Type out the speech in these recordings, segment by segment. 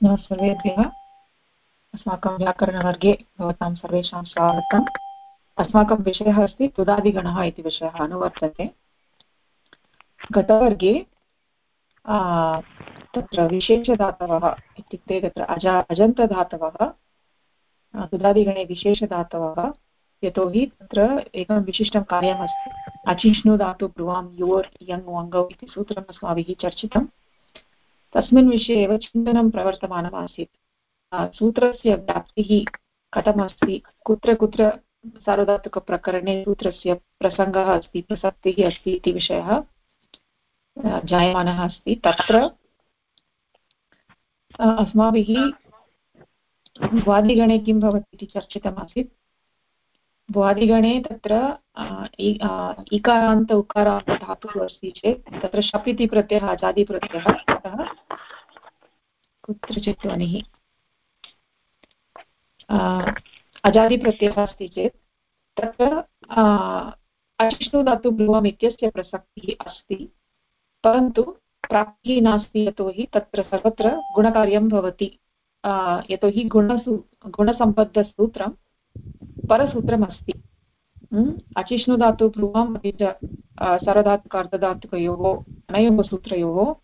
सर्वेभ्यः अस्माकं व्याकरणवर्गे भवतां सर्वेषां स्वागतम्। अस्माकं विषयः अस्ति तुदादिगणः इति विषयः अनुवर्तते। गतवर्गे तत्र विशेषधातवः इत्युक्ते तत्र अजन्तधातवः तुदादिगणे विशेषधातवः, यतोहि तत्र एकं विशिष्टं कार्यमस्ति। अचिष्णु धातु ब्रुवां योर् यङ् वङ्गौ इति सूत्रम् अस्माभिः चर्चितम्। तस्मिन् विषये एव चिन्तनं प्रवर्तमानम् आसीत्। सूत्रस्य व्याप्तिः कथमस्ति, कुत्र कुत्र सार्वधातुकप्रकरणे सूत्रस्य प्रसङ्गः अस्ति, प्रसक्तिः अस्ति इति विषयः जायमानः अस्ति। तत्र अस्माभिः भ्वादिगणे किं भवति इति चर्चितमासीत्। भ्वादिगणे तत्र इकारान्त उकारान्त धातुः अस्ति चेत् तत्र शप् इति प्रत्ययः अजादिप्रत्ययः, अतः कुत्रचित् ध्वनिः अजादिप्रत्ययः अस्ति चेत् तत्र अचिष्णु धातु ब्रुवम् इत्यस्य प्रसक्तिः अस्ति, परन्तु प्राप्तिः नास्ति, यतोहि तत्र सर्वत्र गुणकार्यं भवति। यतोहि गुणसम्बद्धसूत्रं परसूत्रम् अस्ति। अचिष्णु धातु ब्रुवम् अपि च सार्वधातुक अर्धधातुकयोः अनयोः सूत्रयोः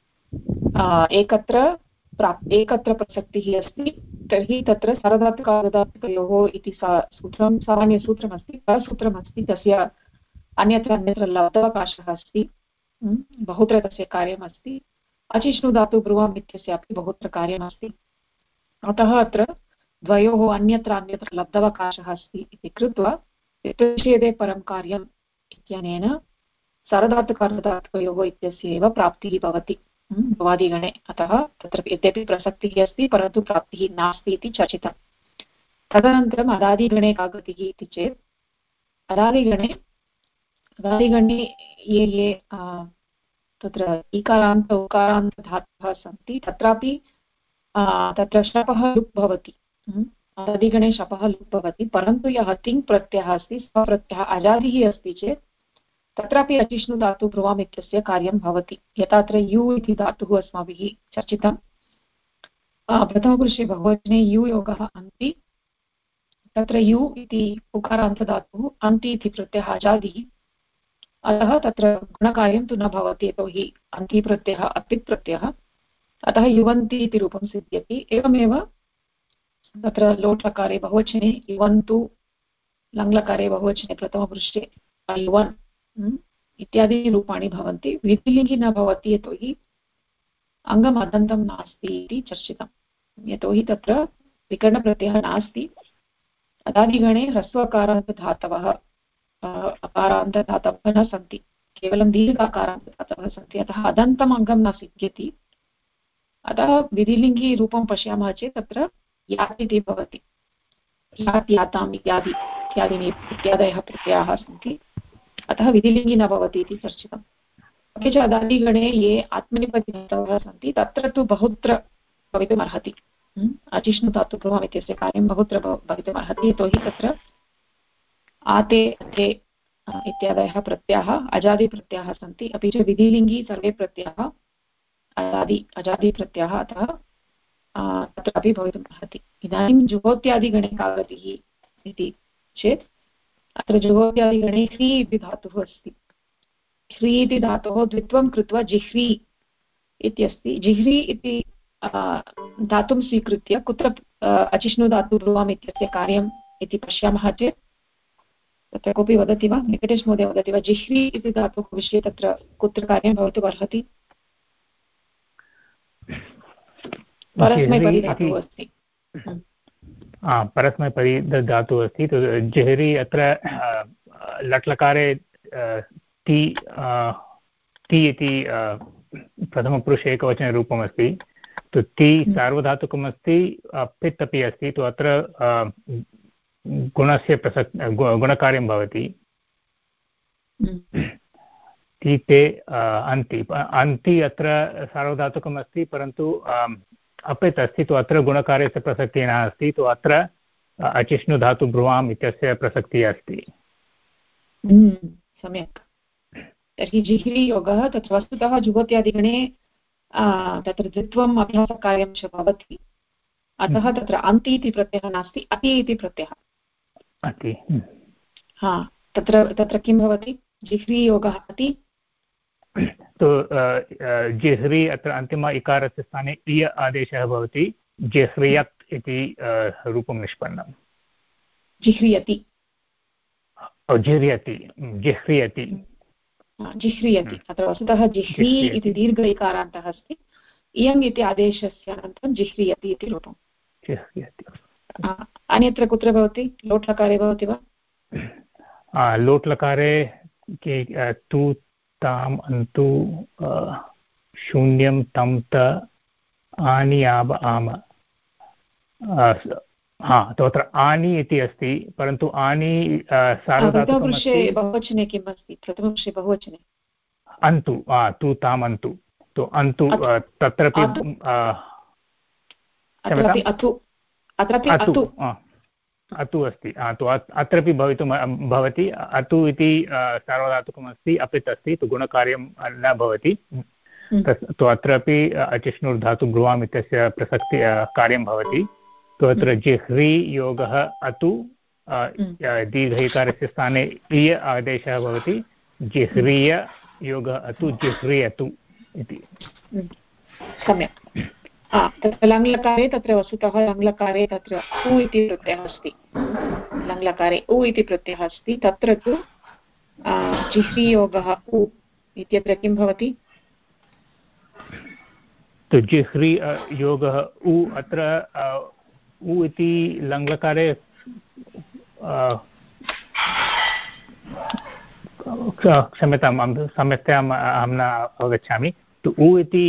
एकत्र प्रसक्तिः अस्ति। तर्हि तत्र सार्वधातुक अर्धधातुकयोः इति सूत्रं सामान्यसूत्रमस्ति, परसूत्रमस्ति, तस्य अन्यत्र लब्धावकाशः अस्ति, बहुत्र तस्य कार्यमस्ति। अचिष्णु धातु ब्रुवम् इत्यस्यापि बहुत्र कार्यमस्ति, अतः अत्र द्वयोः अन्यत्र लब्धावकाशः अस्ति इति कृत्वा यतोषेदे परं कार्यम् इत्यनेन सार्वधातुक अर्धधातुकयोः इत्यस्य एव प्राप्तिः भवति भ्वादिगणे। अतः तत्र यद्यपि प्रसक्तिः अस्ति परन्तु प्राप्तिः नास्ति इति चर्चितम्। तदनन्तरम् अदादिगणे का गतिः इति चेत् अदादिगणे ये तत्र इकारान्त उकारान्त धातवः सन्ति तत्रापि तत्र शपः लुप् भवति। अदादिगणे शपः लुप् भवति, परन्तु यः तिङ् प्रत्ययः अस्ति सः प्रत्ययः अजादिः अस्ति चेत् तत्रापि अचिष्णु धातु ब्रुवाम् इत्यस्य कार्यं भवति। यथा अत्र यु इति धातुः अस्माभिः चर्चितम्। प्रथमपुरुषे बहुवचने यु योगः अन्ति, तत्र यु इति उकारान्तधातुः, अन्ति इति प्रत्ययः अजादिः, अतः तत्र गुणकार्यं तु न भवति, यतोहि अन्ति प्रत्ययः अपित् प्रत्ययः, अतः युवन्ति इति रूपं सिद्ध्यति। एवमेव तत्र लोट्लकारे बहुवचने युवन्तु, लङ्लकारे बहुवचने प्रथमपुरुषे युवन् इत्यादि रूपाणि भवन्ति। विधिलिङ्गि न भवति, यतोहि अङ्गम् अदन्तं नास्ति इति चर्चितम्, यतोहि तत्र विकरणप्रत्ययः नास्ति। अदादिगणे ह्रस्वकारान्तधातवः अकारान्तधातवः न सन्ति, केवलं दीर्घाकारान्तधातवः सन्ति, अतः अदन्तम् अङ्गं न सिद्ध्यति। अतः विधिलिङ्गि रूपं पश्यामः चेत् तत्र यात् इति भवति। यात्, याताम् इत्यादयः प्रत्ययाः सन्ति, अतः विधिलिङ्गि न भवति इति चर्चितम्। अपि च अदादिगणे ये आत्मनेपदिधातवः सन्ति तत्र तु बहुत्र भवितुमर्हति। अचिष्णु धातु ब्रुवम् इत्यस्य कार्यं बहुत्र भवितुमर्हति, यतोहि तत्र आते ते इत्यादयः प्रत्ययाः अजादिप्रत्ययाः सन्ति, अपि च विधिलिङ्गि सर्वे प्रत्ययाः अजादिप्रत्ययाः, अतः तत्रापि भवितुमर्हति। इदानीं जुहोत्यादिगणे का गतिः इति चेत् अत्र जुहोत्यादिगणे ह्री इति धातुः अस्ति। ह्री इति धातोः द्वित्वं कृत्वा जिह्री इत्यस्ति। जिह्री इति धातुं स्वीकृत्य कुत्र अचिष्णु धातु ब्रुवाम् इत्यस्य कार्यम् इति पश्यामः चेत् तत्र कोऽपि वदति वा? वेङ्कटेश महोदय वदति वा? जिह्री इति धातुः विषये तत्र कुत्र कार्यं भवितुमर्हति? परस्मैपदी धातुः अस्ति। परस्मैपदी धातुः अस्ति। जिह्री अत्र लट्लकारे ति इति प्रथमपुरुषे एकवचनरूपमस्ति। ति सार्वधातुकमस्ति, पित् अपि अस्ति, तु अत्र गुणस्य गुणकार्यं भवति। ति ते अन्ति अत्र सार्वधातुकमस्ति, परन्तु अपित् अस्ति, तु अत्र गुणकार्यस्य प्रसक्तिः नास्ति, तु अत्र अचिष्णु धातु ब्रुवाम् इत्यस्य प्रसक्तिः अस्ति। सम्यक्। तर्हि जिह्री योगः तत्र वस्तुतः जुहोत्यादिगणे तत्र द्वित्वम् अभ्यासकार्यं च भवति, अतः तत्र अन्ति इति प्रत्ययः नास्ति, अति इति प्रत्ययः। तत्र किं भवति? जिह्री योगः अति। तो जिह्री अत्र अन्तिम इकारस्य स्थाने इय आदेशः भवति, जिह्रियत् इति रूपं निष्पन्नम्। जिह्रियति जिह्रियति जिह्रियति जिह्रियति। अत्र वस्तुतः जिह्री इति दीर्घ इकारान्तः अस्ति, इयम् इति आदेशस्य अनन्तरं जिह्रियति इति रूपम्। अन्यत्र कुत्र भवति? लोट्लकारे भवति वा? लोट्लकारे तु ताम् अन्तु शून्यं तं त आनि आब आम। तत्र आनि इति अस्ति, परन्तु आनि प्रथमपुरुषे बहुवचने किम् अस्ति? प्रथमपुरुषे बहुवचने अन्तु, तु ताम् अन्तु, तो अन्तु तत्रापि अतु अस्ति, तो अत्रापि भवितुं भवति। अतु इति सार्वधातुकमस्ति, अपित् अस्ति, तु गुणकार्यं न भवति। तो अत्रापि अचिष्णुर्धातु ब्रुवाम् इत्यस्य प्रसक्ति कार्यं भवति। तो अत्र जिह्री योगः अतु दीर्घैकारस्य स्थाने इय आदेशः भवति, जिह्रीय योगः अतु जिह्रियतु इति। सम्यक्। तत्र लङ्लकारे तत्र वस्तुतः लङ्लकारे तत्र उ इति प्रत्ययः अस्ति, लङ्लकारे उ इति प्रत्ययः अस्ति, तत्र तु जिह्रीयोगः उ इत्यत्र किं भवति? तो जिह्री योगः उ, अत्र उ इति लङ्लकारे क्षम्यतां, सम्यक्तया अहं न अवगच्छामि। तु उ इति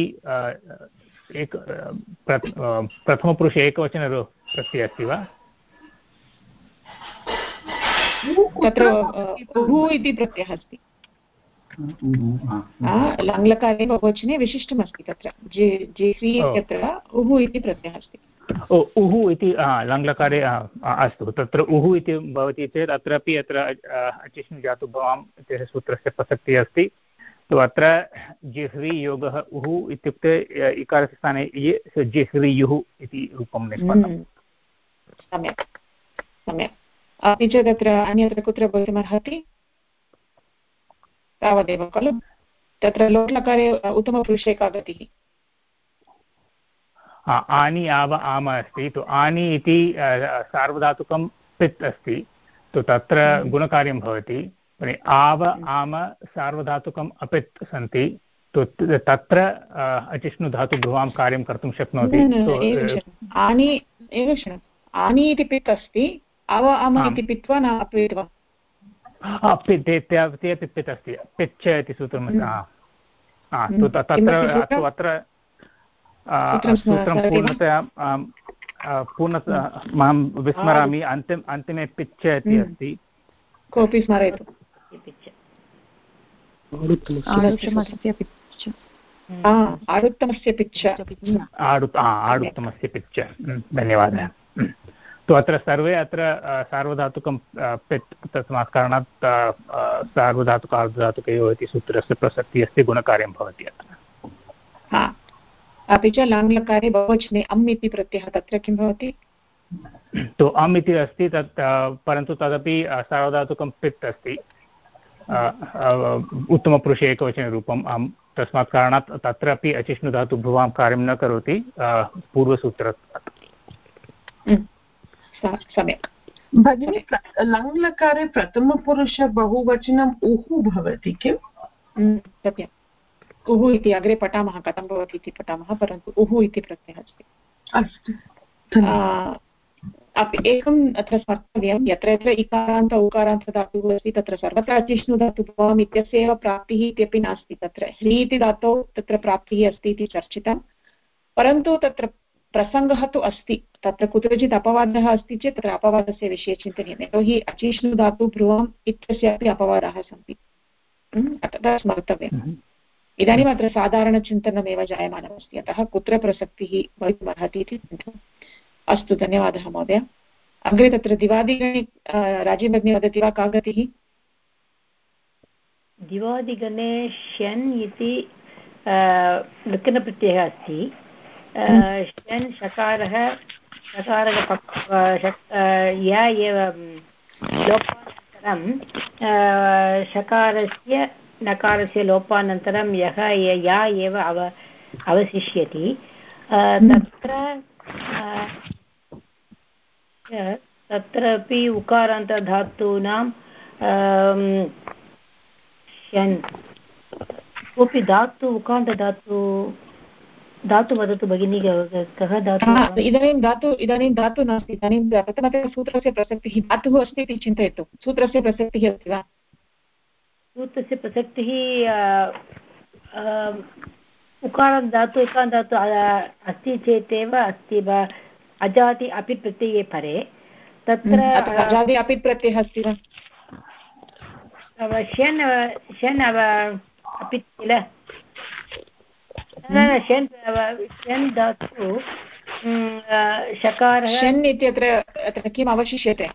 प्रथमपुरुषे एकवचन प्रत्ययः अस्ति वा? तत्र उ इति प्रत्ययः अस्ति, लङ्लकारे बहुवचने विशिष्टमस्ति, तत्र जिह्री इत्यत्र उः इति प्रत्ययः अस्ति। उः इति लङ्लकारे अस्तु, तत्र उः इति भवति चेत् अत्रापि अत्र अचिष्णु जातुभवाम् इत्यस्य सूत्रस्य प्रसक्तिः अस्ति। तो अत्र जिह्री योगः उः इत्युक्ते इकारस्य स्थाने जिह्रियुः इति रूपं निष्पन्नम्। सम्यक् सम्यक्। अपि च तत्र अन्यत्र कुत्र भवितुमर्हति? तावदेव खलु। तत्र लोट्लकारे उत्तमपुरुषे का गतिः? आनि आव आम अस्ति, तो आनि इति सार्वधातुकं पित् अस्ति, तो तत्र गुणकार्यं भवति। आव आम सार्वधातुकम् अपित् सन्ति, तो तत्र अचिष्णुधातु भ्रुवां कार्यं कर्तुं शक्नोति। आनि इति पित् अस्ति, अव आम इति पित् वा न अपित् वा? पित् पित् अस्ति, पिच्च इति सूत्रमस्ति। तत्र अत्र सूत्रं पूर्णतया मां विस्मरामि, अन्तिमे पिच्च इति अस्ति। कोऽपि स्मरयतु। आरुत्तमस्य पिच्च। आरुत्तमस्य पिच्च, धन्यवादः। तो अत्र सर्वे अत्र सार्वधातुकं पित्, तस्मात् कारणात् सार्वधातुक अर्धधातुकयोः इति सूत्रस्य प्रसक्तिः अस्ति, गुणकार्यं भवति अत्र। अपि च लङ्लकारे बहुवचने अम् इति प्रत्ययः, तत्र किं भवति? तो अम् इति अस्ति, तत् परन्तु तदपि सार्वधातुकं पित् अस्ति, उत्तमपुरुषे एकवचनरूपम् अम्, तस्मात् कारणात् तत्रापि अचिष्णुधातु भ्रुवां कार्यं न करोति पूर्वसूत्रात्। सम्यक् भगिनी, लङ्लकारे प्रथमपुरुष बहुवचनम् उः भवति किम्? सत्यम्, उः इति अग्रे पठामः, कथं भवति इति पठामः, परन्तु उः इति प्रत्ययः अस्ति। अस्तु। एकम् अत्र स्मर्तव्यं, यत्र यत्र इकारान्त उकारान्त धातुः अस्ति तत्र सर्वत्र अचिष्णुधातुभवम् इत्यस्य एव प्राप्तिः इत्यपि नास्ति। तत्र ह्री इति धातौ तत्र प्राप्तिः अस्ति इति चर्चितं, परन्तु तत्र प्रसङ्गः तु अस्ति। तत्र कुत्रचित् अपवादः अस्ति चेत् तत्र अपवादस्य विषये चिन्तनीयम्, यतोहि अचिष्णुधातु भ्रुवम् इत्यस्यापि अपवादाः सन्ति, तथा स्मर्तव्यम्। इदानीम् अत्र साधारणचिन्तनमेव जायमानमस्ति, अतः कुत्र प्रसक्तिः भवितुमर्हति इति चिन्तनम्। अस्तु, धन्यवादः महोदय। अग्रे तत्र दिवादिगणे राजीवभगिनी वदति वा, का गतिः? दिवादिगणे श्यन् इति लृक्नप्रत्ययः अस्ति षन् षकारः य एव लोपानन्तरं षकारस्य नकारस्य लोपानन्तरं यः या एव अवशिष्यति तत्रापि उकारान्तधातूनां षन् कोऽपि धातु धातु वदतु भगिनी कः धातु इदानीं धातु नास्ति इदानीं प्रथमतः सूत्रस्य प्रसक्तिः धातुः अस्ति इति चिन्तयतु सूत्रस्य प्रसक्तिः अस्ति वा सूत्रस्य प्रसक्तिः उकारान् धातु एकान् धातु अस्ति चेदेव अस्ति वा अजाति अपि प्रत्यये परे तत्र अजादि अपि प्रत्ययः अस्ति वा षन् अपि किल षन् धातु षकारः षन् इत्यत्र किम् अवशिष्यते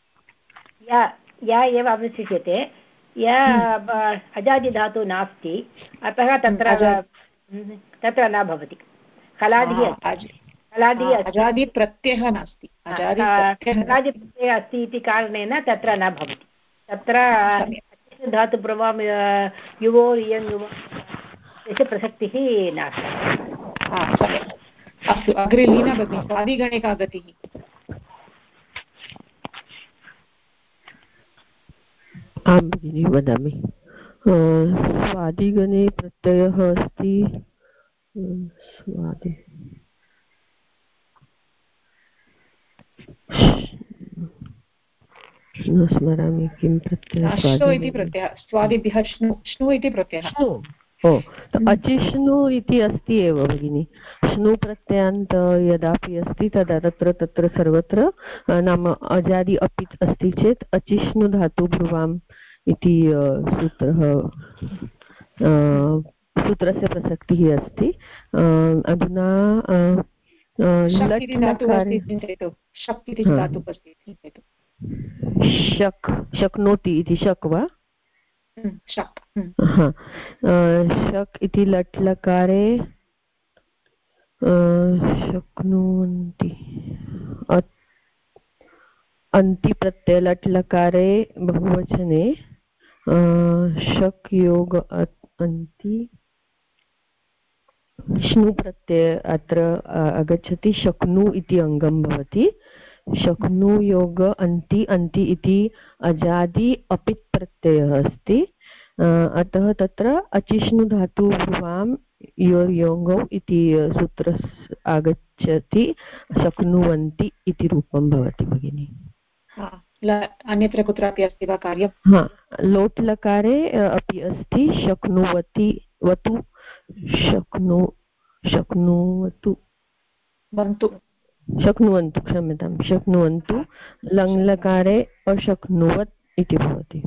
या एव अवशिष्यते या अजादिधातु नास्ति अतः तत्र न भवति खलादिः अजादि प्रत्ययः नास्ति खलादिप्रत्ययः अस्ति इति कारणेन तत्र न भवति तत्र धातुप्रभाव युवोर् इयङ् तस्य प्रसक्तिः नास्ति अस्तु अग्रे लीना भगिनी स्वादिगणे का गतिः आं भगिनी वदामि स्वादिगणे प्रत्ययः अस्ति स्वादि न स्मरामि किं प्रत्ययः इति प्रत्ययः स्वादिभ्यः श्नु इति प्रत्ययः अचिष्णु इति अस्ति एव भगिनि श्नु प्रत्ययान्त यदापि अस्ति तदा तत्र सर्वत्र नाम अजादि अपि अस्ति चेत् अचिष्णु धातु ब्रुवाम् इति सूत्रस्य प्रसक्तिः अस्ति अधुना शक्नोति इति शक् वा शक् इति लट् लकारे शक्नुवन्ति अन्ति प्रत्यय लट् लकारे बहुवचने शक् योग अन्ति श्नु प्रत्यय अत्र आगच्छति शक्नु इति अङ्गं भवति शक्नु योग अन्ति अन्ति इति अजादि अपित् प्रत्ययः अस्ति अतः तत्र अचिष्णु धातु भ्रुवां योङ्गौ इति सूत्र आगच्छति शक्नुवन्ति इति रूपं भवति भगिनि अन्यत्र कुत्रापि अस्ति वा कार्यं लोट् लकारे अपि अस्ति शक्नुवति वतु शक्नुवन्तु क्षम्यतां शक्नुवन्तु लङ् लकारे अशक्नुवत् इति भवति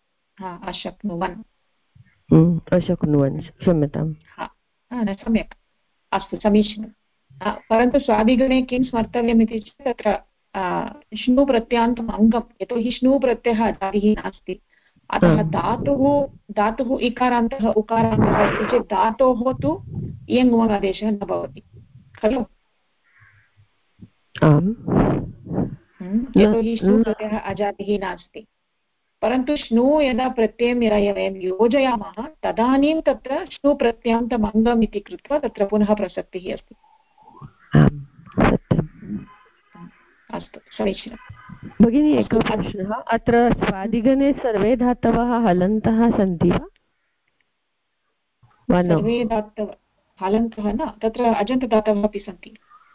अशक्नुवन् क्षम्यताम् सम्यक् अस्तु समीचीनं परन्तु स्वादिगणे किं स्मर्तव्यम् इति चेत् तत्र श्नु प्रत्यान्तम् अङ्गं यतोहि श्नु प्रत्ययः अजादिः नास्ति अतः धातुः इकारान्तः उकारान्तः अस्ति चेत् धातोः तु इयङ् उमङ् आदेशः न भवति खलु यतोहि श्नु प्रत्ययः अजादिः नास्ति परन्तु श्नु यदा प्रत्ययं यदा वयं योजयामः तदानीं तत्र श्नु प्रत्यान्तम् अङ्गम् इति कृत्वा तत्र पुनः प्रसक्तिः अस्ति अस्तु समीचीनं भगिनी एकः प्रश्नः अत्र स्वादिगणे सर्वे धातवः हलन्तः सन्ति वा सर्वे धातवः हलन्तः न तत्र अजन्तदातवः अपि सन्ति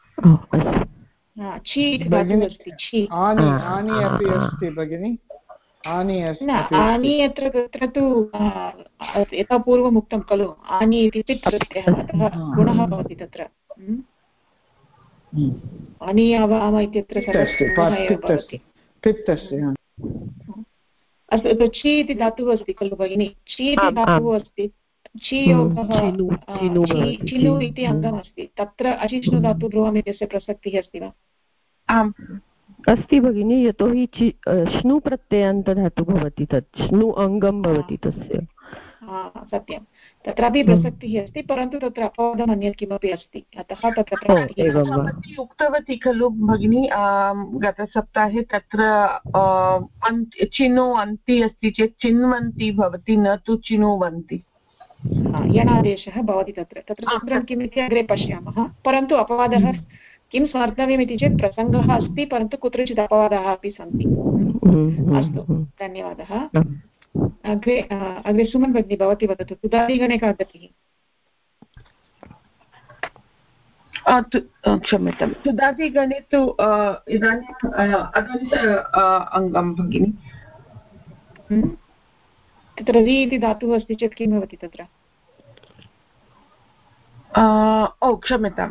छि इति धातुः अस्ति छि आनि अपि अस्ति भगिनि आनि अत्र तत्र तु यथा पूर्वम् उक्तं खलु आनि इति पित् प्रत्ययः अतः गुणः भवति तत्र आनि अवाम इत्यत्र अस्तु छि इति धातुः अस्ति खलु भगिनि छि इति धातुः अस्ति छि योगः चिनु इति अङ्गमस्ति तत्र अचिष्णु धातु ध्रुवम् इत्यस्य प्रसक्तिः अस्ति वा आम् अस्ति भगिनि यतोहि श्नु प्रत्ययान्तधातु भवति तत् श्नु अङ्गं भवति तस्य सत्यं तत्रापि प्रसक्तिः अस्ति परन्तु तत्र अपवादम् अन्यत् किमपि अस्ति अतः तत्र उक्तवती खलु भगिनी गतसप्ताहे तत्र चिनो अन्ति अस्ति चेत् चिन्वन्ति भवति न तु चिनुवन्ति यणादेशः भवति तत्र सूत्रं किमिति अग्रे पश्यामः परन्तु अपवादः किं स्मर्तव्यमिति चेत् प्रसङ्गः अस्ति परन्तु कुत्रचित् अपवादाः अपि सन्ति अस्तु धन्यवादः अग्रे सुमन् भगिनी भवती वदतु तुदादिगणे का गतिः क्षम्यतां तुदादिगणे तु इदानीम् अदन्त अङ्गं भगिनि तत्र रि इति धातुः अस्ति चेत् किं भवति तत्र क्षम्यतां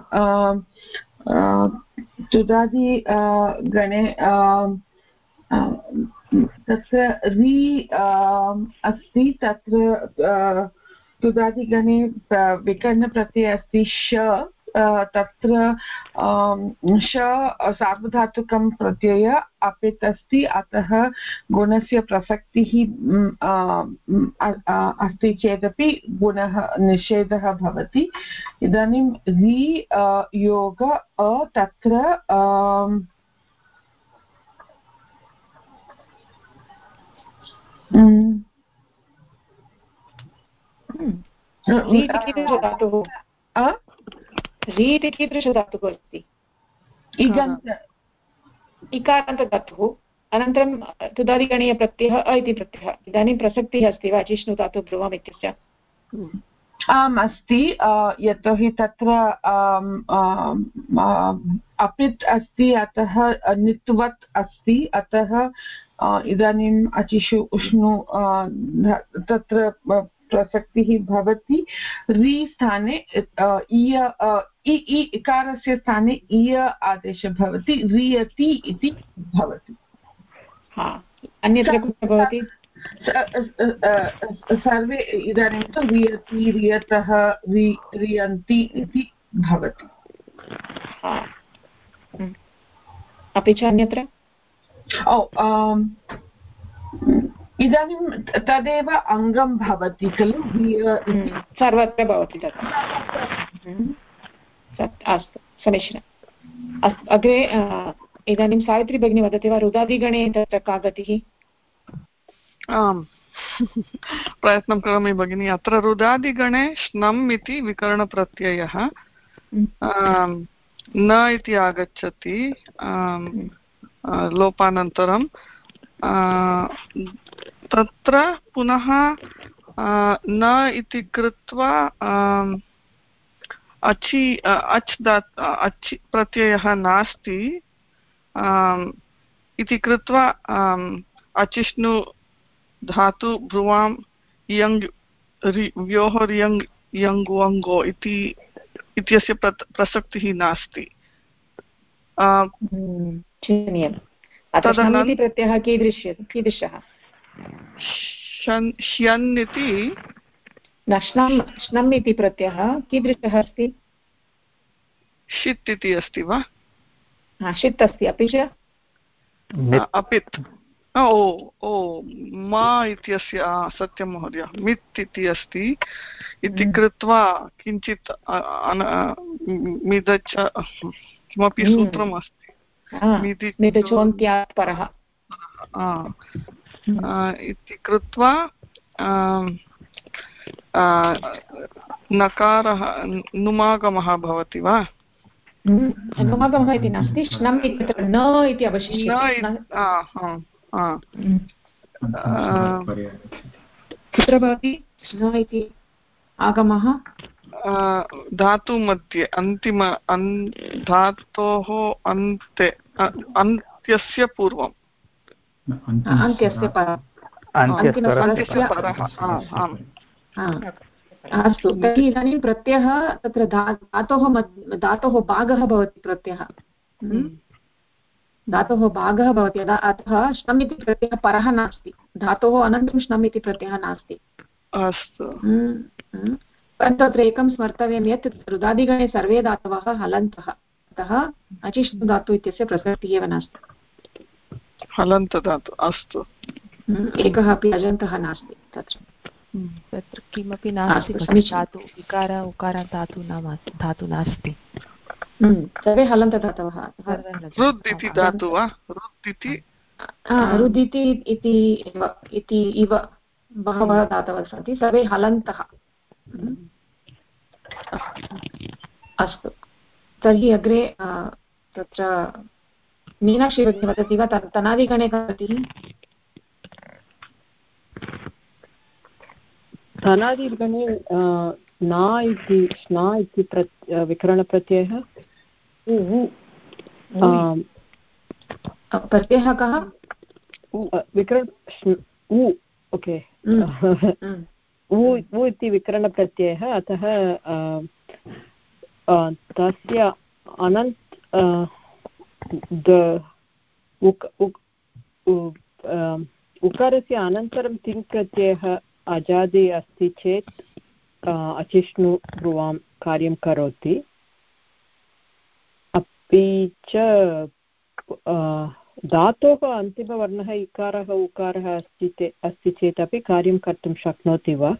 तुदादि गणे तत्र रि अस्ति तत्र तुदादिगणे विकरणप्रत्ययः अस्ति श तत्र श सार्वधातुकं प्रत्यय अपित् अस्ति अतः गुणस्य प्रसक्तिः अस्ति चेदपि गुणः निषेधः भवति इदानीं रि योग तत्र रि इति कीदृशधातुः अस्ति इकारान्तधातुः अनन्तरं तुदादिगणीयप्रत्ययः अ इति प्रत्ययः इदानीं प्रसक्तिः अस्ति वा अचिष्णुधातुः ब्रुवम् इत्यस्य आम् अस्ति यतोहि तत्र अपित् अस्ति अतः नित्वत् अस्ति अतः इदानीम् अचिषु उष्णु तत्र प्रसक्तिः भवति रि स्थाने इकारस्य स्थाने इय आदेशः भवति रियति इति भवति अन्यत्र कुत्र भवति सर्वे इदानीं तु रियति रियतः रियन्ति इति भवति अपि च अन्यत्र इदानीं तदेव अङ्गं भवति खलु सर्वत्र भवति तथा अस्तु समीचीनम् अस्तु अग्रे इदानीं सावित्री भगिनी वदति वा रुदादिगणे तत्र का गतिः आम् प्रयत्नं करोमि भगिनी अत्र रुदादिगणे श्नम् इति विकरणप्रत्ययः न इति आगच्छति लोपानन्तरं तत्र पुनः न इति कृत्वा अच् प्रत्ययः नास्ति इति कृत्वा अचिष्णु धातु भ्रुवां यङ् व्योहर्यङ् यङ्गुवङ्गो इत्यस्य प्रसक्तिः नास्ति तदनन्तरं प्रत्ययः कीदृशः श्यन् इति श्नम् इति प्रत्ययः कीदृशः अस्ति षित् इति अस्ति वा षित् अस्ति अपि च अपित् ओ मा इत्यस्य सत्यं महोदय मित् इति अस्ति इति कृत्वा किञ्चित् मिदच किमपि सूत्रम् अस्ति मिदचोन्त्यात् परः इति कृत्वा नकारः नुमागमः भवति वा नुमागमः इति नास्ति श्नम् इत्यत्र न इति अवशिष्यते कुत्र भवति न इति आगमः धातु मध्ये अन्तिम धातोः अन्ते अन्त्यस्य पूर्वम् अन्त्यस्य परः अस्तु तर्हि इदानीं प्रत्ययः तत्र धातोः भागः भवति प्रत्ययः धातोः भागः भवति अतः श्नम् इति प्रत्ययः परः नास्ति धातोः अनन्तरं श्नम् इति प्रत्ययः नास्ति अस्तु परन्तु अत्र एकं स्मर्तव्यं यत् रुदादिगणे सर्वे धातवः हलन्तः अतः अचिष्णु धातु इत्यस्य प्रसक्तिः एव नास्ति हलन्तधातु अस्तु एकः अपि अजन्तः नास्ति तत्र तत्र किमपि नास्ति धातु विकार उकार धातु नास्ति सर्वे हलन्तदातवः रुद् इति धातु वा रुदिति इति इव बहवः धातवः सन्ति सर्वे हलन्तः अस्तु तर्हि अग्रे तत्र मीनाक्षी भगिनी वदति वा तनादिगणे का गतिः तनादिगणे ना इति स्ना इति विकरणप्रत्ययः प्रत्ययः कः ओके उ इति विकरणप्रत्ययः अतः तस्य उकारस्य अनन्तरं तिङ् प्रत्ययः अजादि अस्ति चेत् अचिष्णु ब्रुवां कार्यं करोति अपि च धातोः अन्तिमवर्णः इकारः उकारः अस्ति चेत् अपि कार्यं कर्तुं शक्नोति वा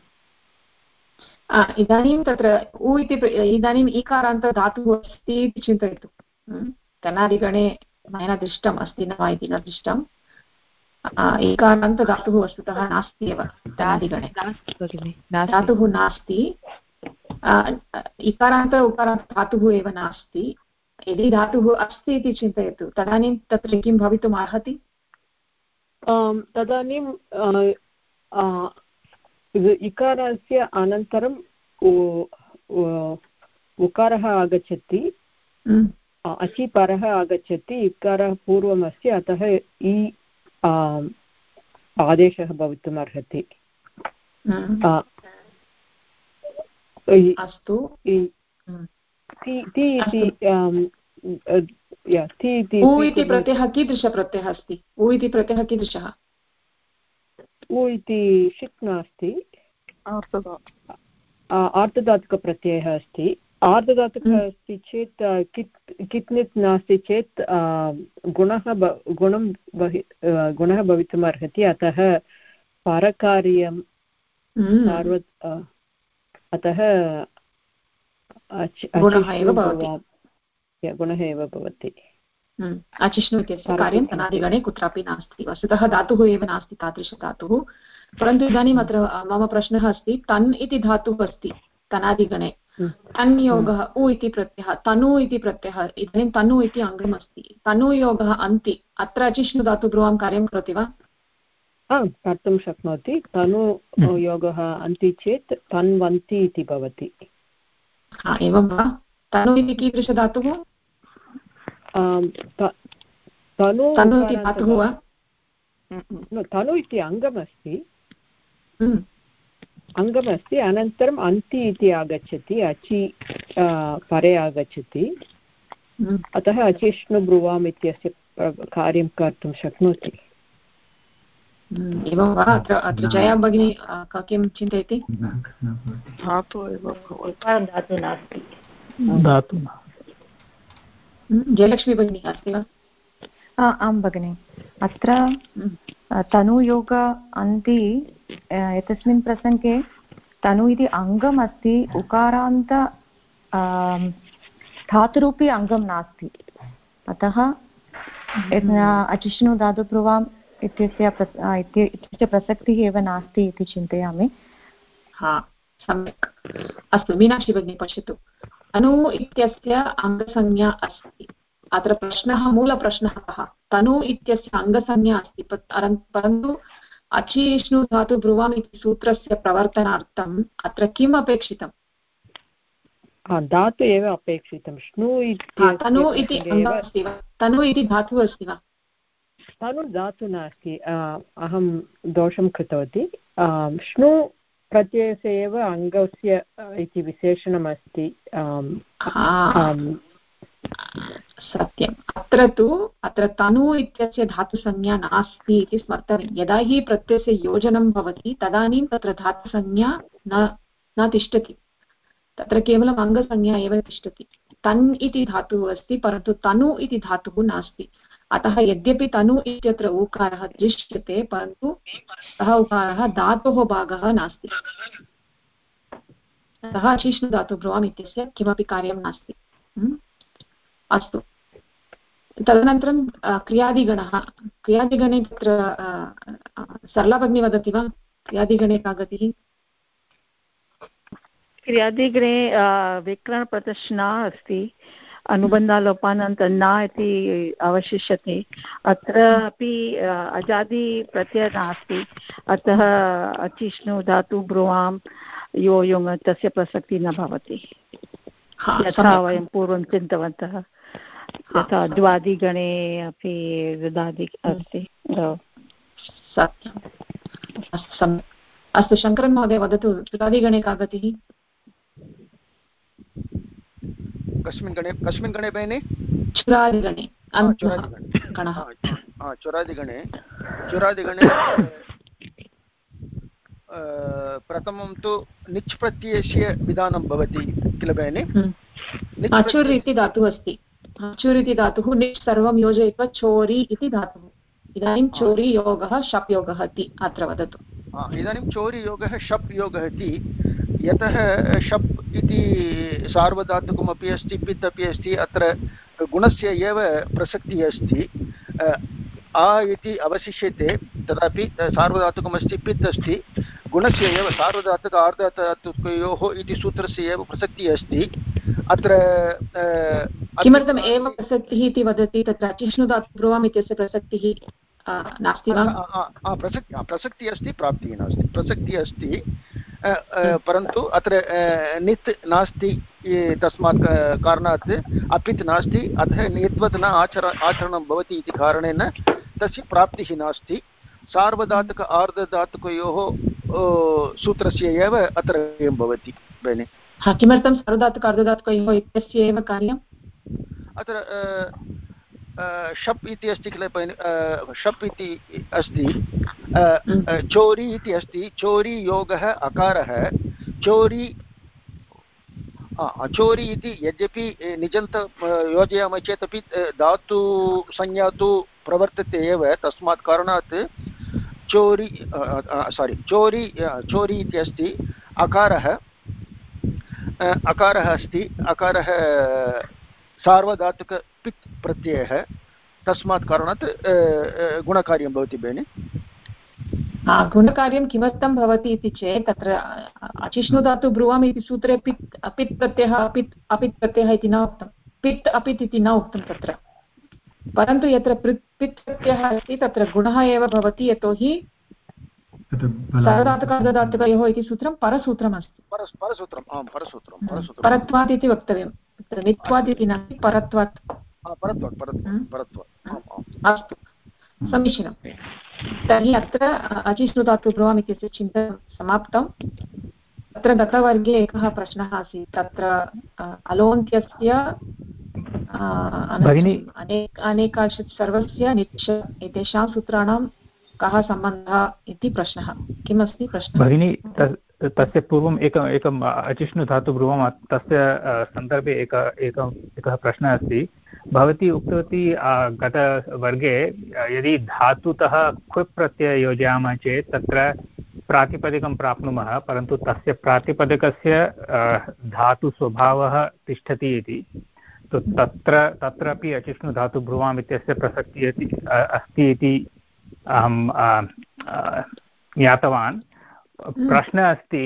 इदानीं तत्र उ इति इदानीम् ईकारान्तधातुः अस्ति इति चिन्तयतु तनादिगणे मया दृष्टम् अस्ति न वा इति न दृष्टम् ईकारान्तधातुः वस्तुतः नास्ति एव तनादिगणे धातुः नास्ति इकारान्त उकारान्तधातुः एव नास्ति यदि धातुः अस्ति इति चिन्तयतु तदानीं तत्र किं भवितुम् अर्हति तदानीं इकारस्य अनन्तरं उकारः आगच्छति अचिपरः आगच्छति इकारः पूर्वमस्ति अतः इ आदेशः भवितुम् अर्हति अस्तु उ इति प्रत्ययः कीदृशप्रत्ययः अस्ति उ इति प्रत्ययः कीदृशः उ इति षित् नास्ति आर्धधातुकप्रत्ययः अस्ति आर्धधातुकः अस्ति चेत् कित्नित् नास्ति चेत् गुणः भवितुम् अर्हति अतः परकार्यं अतः गुणः एव भवति अचिष्णु इत्यस्य कार्यं तनादिगणे कुत्रापि नास्ति वस्तुतः धातुः एव नास्ति तादृशधातुः परन्तु इदानीम् अत्र मम प्रश्नः अस्ति तन् इति धातुः अस्ति तनादिगणे तन्योगः उ इति प्रत्ययः तनु इति प्रत्ययः इदानीं तनु इति अङ्गम् अस्ति तनुयोगः अन्ति अत्र अचिष्णु धातुब्रुवां कार्यं करोति वा कर्तुं शक्नोति तनु योगः अन्ति चेत् तन्वन्ति इति भवति एवं वा तनु इति कीदृशधातुः तनु इति धातुः वा तनु इति अङ्गमस्ति अनन्तरम् अन्ति इति आगच्छति अचि परे आगच्छति अतः अचिष्णुब्रुवाम् इत्यस्य कार्यं कर्तुं शक्नोति एवं वा अत्र जया भगिनी किं चिन्तयति धातु एव धातु नास्ति धातु जयलक्ष्मी भगिनी अस्ति वा आं भगिनि अत्र तनुयोग अन्ति एतस्मिन् प्रसङ्गे तनु इति अङ्गम् अस्ति उकारान्त धातुरूपी अङ्गं नास्ति अतः अचिष्णु धातुब्रुवाम् इत्यस्य प्रसक्तिः एव नास्ति इति चिन्तयामि सम्यक् अस्तु मीनाक्षी भगिनी पश्यतु तनु इत्यस्य अङ्गसंज्ञा अस्ति अत्र प्रश्नः मूलप्रश्नः कः तनु इत्यस्य अङ्गसंज्ञा अस्ति परन्तु अचिष्णु धातुब्रुवाम् इति सूत्रस्य प्रवर्तनार्थम् अत्र किम् अपेक्षितम् धातु एव अपेक्षितं तनु इति अङ्गम् अस्ति वा तनु इति धातुः अस्ति वा तनु धातु नास्ति अहं दोषं कृतवती श्नु प्रत्ययस्य एव अङ्गस्य इति विशेषणमस्ति सत्यम् अत्र तनु इत्यस्य धातुसंज्ञा नास्ति इति स्मर्तव्यं यदा हि प्रत्ययस्य योजनं भवति तदानीं तत्र धातुसंज्ञा न तिष्ठति तत्र केवलम् अङ्गसंज्ञा एव तिष्ठति तन् इति धातुः अस्ति परन्तु तनु इति धातुः नास्ति अतः यद्यपि तनु इत्यत्र ऊकारः दृश्यते परन्तु सः ऊकारः धातोः भागः नास्ति, अतः अचिष्णुधातु भ्रुवाम् इत्यस्य किमपि कार्यं नास्ति। अस्तु, तदनन्तरं क्रियादिगणः। क्रियादिगणे तत्र सरला भगिनी वदति वा, क्रियादिगणे का गतिः? क्रियादिगणे विकरणप्रदर्शना अस्ति, अनुबन्धालोपानन्तर न इति अवशिष्यते। अत्र अपि अजादिप्रत्ययः नास्ति, अतः अचिष्णु धातु ब्रुवां यो युङ् तस्य प्रसक्तिः न भवति, यथा वयं पूर्वं चिन्तितवन्तः, यथा द्वादिगणे अपि ददादि अस्ति। अस्तु, शङ्करन् महोदय वदतु, द्वादिगणे का गतिः? कस्मिन् गणे भगिनि? चुरादिगणे। चुरादिगणे प्रथमं तु निच् प्रत्ययस्य विधानं भवति किल भगिनि? अचुर् इति धातुः अस्ति, अचुर् इति धातुः निच् सर्वं योजयित्वा चोरि इति धातुः। इदानीं चोरि योगः शप् योगः इति अत्र वदतु। इदानीं चोरि योगः शप् योगः इति, यतः शप् इति सार्वधातुकमपि अस्ति, पित् अपि अस्ति, अत्र गुणस्य एव प्रसक्तिः अस्ति। आ इति अवशिष्यते, तदापि सार्वधातुकमस्ति, पित् अस्ति, गुणस्य एव सार्वधातुक आर्धधातुकयोः इति सूत्रस्य एव प्रसक्तिः अस्ति। अत्र किमर्थम् एव प्रसक्तिः इति वदति? तत्र अचिष्णुधातु ब्रुवाम् इत्यस्य प्रसक्तिः नास्ति वा? प्रसक्तिः अस्ति, प्राप्तिः नास्ति। प्रसक्तिः अस्ति परन्तु अत्र नित् नास्ति, तस्मात् कारणात् अपित् नास्ति, अतः नित्वत् न आचरणं भवति इति कारणेन तस्य प्राप्तिः नास्ति। सार्वधातुक आर्धधातुकयोः सूत्रस्य एव अत्र एवं भवति भगिनि। किमर्थं सार्वधातुक अर्धधातुकयोः इत्यस्य एव कार्यम्? अत्र शप् इति अस्ति किल भगिनि, शप् इति अस्ति, चोरि इति अस्ति, चोरि योगः अकारः, चोरि चोरि इति यद्यपि निजन्त योजयामः चेदपि धातु संज्ञा तु प्रवर्तते एव, तस्मात् कारणात् चोरि चोरि इति अस्ति, अकारः अस्ति, अकारः सार्वधातुक पित् प्रत्ययः, तस्मात् कारणात् गुणकार्यं भवति भगिनि। गुणकार्यं किमर्थं भवति इति चेत् तत्र अचिष्णुधातु ब्रुवाम् इति सूत्रे अपित् प्रत्ययः अपित् प्रत्ययः इति न उक्तं, पित् अपित् इति न उक्तं तत्र, परन्तु यत्र पित् प्रत्ययः अस्ति तत्र गुणः एव भवति, यतोहि सार्वधातुकार्धधातुकयोः इति सूत्रं परसूत्रमस्ति। परत्वात् इति वक्तव्यं, तत्र नित्वात् इति नास्ति, परत्वात्। अस्तु, समीचीनं। तर्हि अत्र अचिष्णुधातु ब्रुवाम् इत्यस्य चिन्तनं समाप्तं। तत्र गतवर्गे एकः प्रश्नः आसीत्, तत्र अलोन्त्यस्य अनेकांशत् सर्वस्य निच् एतेषां सूत्राणां कः सम्बन्धः इति प्रश्नः। किमस्ति प्रश्नः भगिनी? तस्य पूर्वम् एकम् अचिष्णुधातु ब्रुवाम्, तस्य सन्दर्भे एकः प्रश्नः अस्ति। भवती उक्तवती गतवर्गे यदि धातुतः क्विप् प्रत्ययं योजयामः चेत् तत्र प्रातिपदिकं प्राप्नुमः, परन्तु तस्य प्रातिपदिकस्य धातुस्वभावः तिष्ठति इति। तत्रापि अचिष्णुधातु ब्रुवाम् इत्यस्य प्रसक्तिः अस्ति इति अहं ज्ञातवान्। प्रश्नः अस्ति,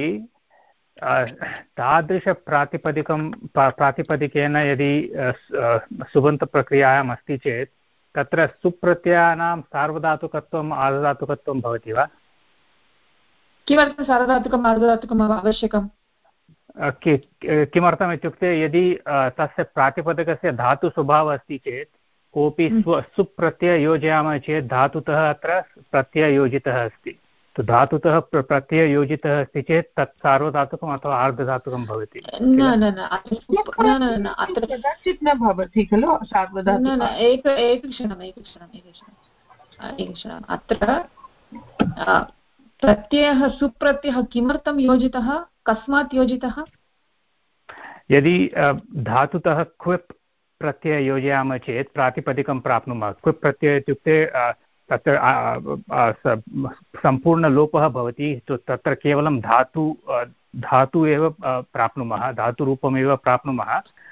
प्रातिपदिकेन यदि सुबन्तप्रक्रियायाम् अस्ति चेत् तत्र सुप्रत्ययानां सार्वधातुकत्वम् आर्धधातुकत्वं भवति वा? किमर्थं सार्वधातुकम् आर्धधातुकम् आवश्यकम्? किमर्थम् इत्युक्ते यदि तस्य प्रातिपदिकस्य धातुस्वभावः अस्ति चेत् कोऽपि सुप्रत्यय योजयामः चेत् धातुतः अत्र प्रत्यययोजितः अस्ति, तो धातुतः प्रत्यययोजितः अस्ति चेत् तत् सार्वधातुकम् अथवा आर्धधातुकं भवति। कदाचित् न भवति खलु सार्वधातुकम्। एकक्षणम्। अत्र प्रत्ययः सुप्रत्ययः किमर्थं योजितः, कस्मात् योजितः? यदि धातुतः क्विप् प्रत्यय योजयामः चेत् प्रातिपदिकं प्राप्नुमः। क्विप् प्रत्यय इत्युक्ते तत्र सम्पूर्णलोपः भवति, तत्र केवलं धातु एव प्राप्नुमः, धातुरूपमेव प्राप्नुमः।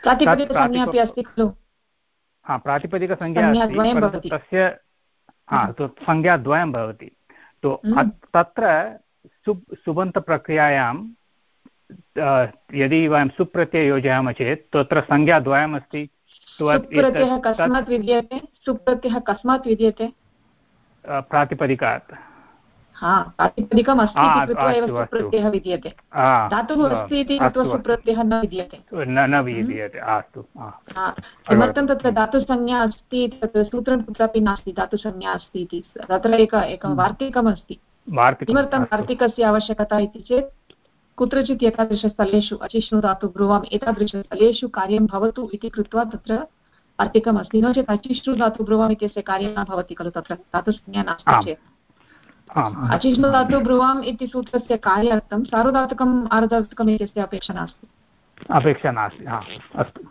प्रातिपदिकसंज्ञा अस्ति परन्तु तस्य संज्ञाद्वयं भवति। तत्र सुबन्तप्रक्रियायां यदि वयं सुप्रत्यय योजयामः चेत् तत्र संज्ञाद्वयमस्ति। सुप्रत्ययः कस्मात् विद्यते? सुप्रत्ययः कस्मात् विद्यते? प्रातिपदिकात्। प्रातिपदिकम् अस्ति इति कृत्वा एव सुप्रत्ययः विद्यते। धातुः अस्ति इति कृत्वा सुप्रत्ययः न विद्यते। न विद्यते। अस्तु। किमर्थं तत्र धातुसंज्ञा अस्ति? तत्र सूत्रं कुत्रापि नास्ति धातुसंज्ञा अस्ति इति। तत्र एकं वार्तिकमस्ति। किमर्थं वार्तिकस्य आवश्यकता इति चेत् कुत्रचित् एतादृशस्थलेषु अचिष्णु धातु ब्रुवाम् एतादृशस्थलेषु कार्यं भवतु इति कृत्वा तत्र वार्तिकमस्ति। नो चेत् अचिष्णु धातु ब्रुवाम् इत्यस्य कार्यं न भवति खलु तत्र धातुसंज्ञा नास्ति चेत्। अचिष्णु धातु ब्रुवाम् इति सूत्रस्य कार्यार्थं सार्वधातुकम् आर्धधातुकम् इत्यस्य अपेक्षा नास्ति। अस्तु,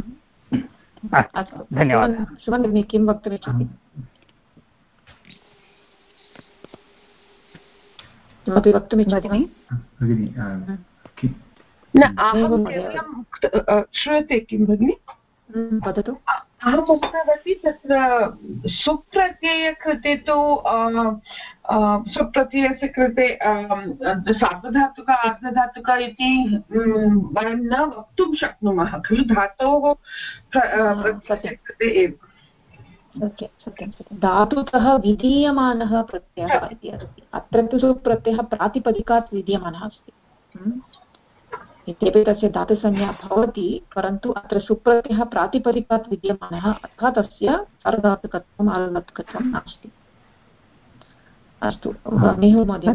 धन्यवादः। सुमन्, किं वक्तुमिच्छति? किमपि वक्तुमिच्छति वा? श्रूयते किं भगिनि? वदतु। अहम् उक्तवती तत्र सुप्रत्ययकृते तु सुप्रत्ययस्य कृते सार्वधातुक आर्धधातुक इति वयं न वक्तुं शक्नुमः खलु धातोः प्रत्ययकृते एव। सत्यं धातुतः विधीयमानः प्रत्ययः इति अस्ति। अत्र तु सुप्रत्ययः प्रातिपदिकात् विधीयमानः अस्ति। इत्यपि तस्य धातुसंज्ञा भवति, परन्तु अत्र सुप्रत्ययः प्रातिपदिकात् विद्यमानः, अतः तस्य सार्वधातुकत्वम् आर्धधातुकत्वं नास्ति। अस्तु, मेहुल् महोदय।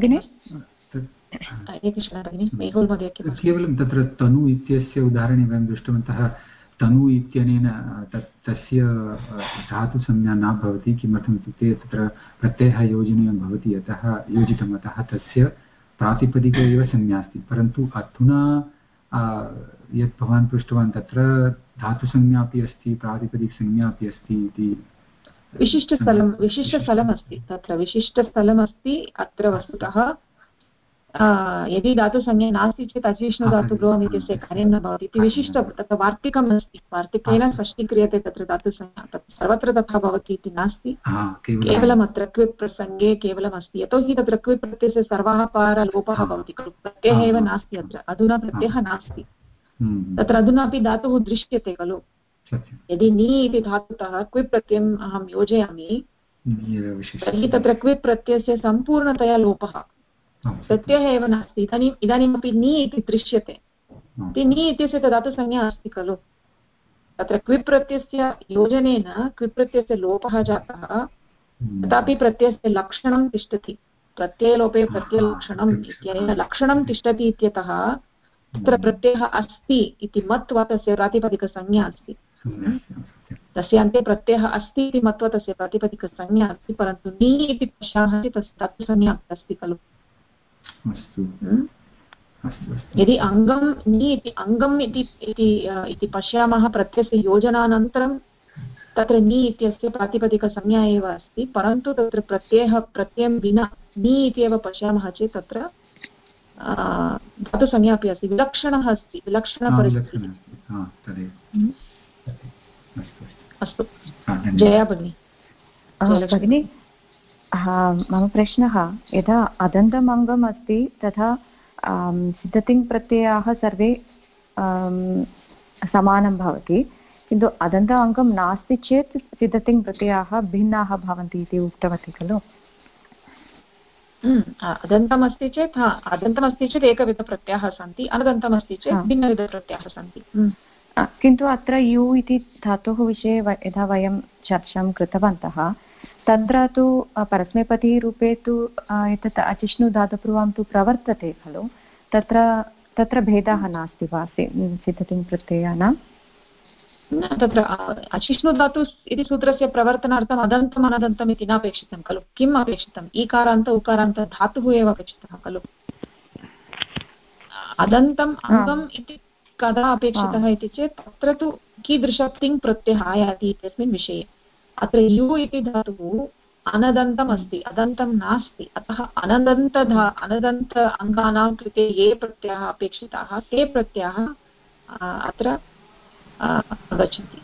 मेहुल् महोदय, केवलं तत्र तनु इत्यस्य उदाहरणे वयं दृष्टवन्तः। तनु इत्यनेन तस्य धातुसंज्ञा न भवति। किमर्थम् इत्युक्ते तत्र प्रत्ययः योजनीयं भवति, योजितम्, अतः तस्य प्रातिपदिक एव संज्ञा अस्ति। परन्तु अधुना यत् भवान् पृष्टवान् तत्र धातुसंज्ञा अपि अस्ति, प्रातिपदिकसंज्ञा अपि अस्ति इति विशिष्टस्थलमस्ति। तत्र विशिष्टस्थलमस्ति। अत्र वस्तुतः यदि धातुसंज्ञा नास्ति चेत् अचिष्णु धातु ब्रुवाम् इत्यस्य कार्यं न भवति इति विशिष्ट तत्र वार्तिकम् अस्ति। वार्तिकेन स्पष्टीक्रियते तत्र धातुसंज्ञा। तत्र सर्वत्र तथा भवति इति नास्ति, केवलम् अत्र क्विप् प्रसङ्गे केवलम् अस्ति। यतोहि तत्र क्विप् प्रत्ययस्य सर्वापारलोपः भवति खलु, प्रत्ययः एव नास्ति अत्र। अधुना प्रत्ययः नास्ति तत्र। अधुनापि धातुः दृश्यते खलु। यदि नि इति धातुतः क्विप् प्रत्ययम् अहं योजयामि तर्हि तत्र क्विप् प्रत्ययस्य सम्पूर्णतया लोपः, प्रत्ययः एव नास्ति। इदानीमपि नि इति दृश्यते। नि इत्यस्य धातुसंज्ञा अस्ति खलु। तत्र क्विप् प्रत्ययस्य योजनेन क्विप् प्रत्ययस्य लोपः जातः, तथापि प्रत्ययस्य लक्षणं तिष्ठति। प्रत्ययलोपे प्रत्ययलक्षणम् इत्यनेन लक्षणं तिष्ठति इत्यतः तत्र प्रत्ययः अस्ति इति मत्वा तस्य प्रातिपदिकसंज्ञा अस्ति। तस्य अन्ते प्रत्ययः अस्ति इति मत्वा तस्य प्रातिपदिकसंज्ञा अस्ति। परन्तु नि इति पश्यामः चेत् तस्य धातुसंज्ञा अस्ति खलु। यदि अङ्गं नि इति अङ्गम् इति पश्यामः प्रत्ययस्य योजनानन्तरं तत्र नि इत्यस्य प्रातिपदिकसंज्ञा एव अस्ति। परन्तु तत्र प्रत्ययं विना नि इत्येव पश्यामः चेत् तत्र धातुसंज्ञा अपि अस्ति। विलक्षणः अस्ति, विलक्षणपरिस्थितिः। अस्तु, जया भगिनी। मम प्रश्नः, यदा अदन्तम् अङ्गम् अस्ति तथा सिद्धतिङ् प्रत्ययाः सर्वे समानं भवति, किन्तु अदन्त अङ्गं नास्ति चेत् सिद्धतिङ् प्रत्ययाः भिन्नाः भवन्ति इति उक्तवती खलु। अदन्तमस्ति चेत् एकविधप्रत्ययाः सन्ति, अनदन्तमस्ति चेत् भिन्नविधप्रत्ययाः सन्ति। किन्तु अत्र यु इति धातोः विषये यदा वयं चर्चां कृतवन्तः तत्र तु परस्मैपदीरूपे तु एतत् अचिष्णु धातुपूर्वं तु प्रवर्तते खलु। तत्र भेदः नास्ति वा सिद्धतिङ् प्रत्ययानां? तत्र अचिष्णु धातु इति सूत्रस्य प्रवर्तनार्थम् अदन्तम् अनदन्तम् इति नापेक्षितं खलु। किम् अपेक्षितम्? ईकारान्त उकारान्त धातुः एव अपेक्षितः खलु। अदन्तम् अङ्गम् इति कदा अपेक्षितः इति चेत् तत्र तु कीदृश तिङ् प्रत्ययः आयाति इत्यस्मिन् विषये। अत्र यु इति धातुः अनदन्तम् अस्ति, अदन्तं नास्ति, अतः अनदन्त अङ्गानां कृते ये प्रत्ययाः अपेक्षिताः ते प्रत्ययाः अत्र आगच्छन्ति।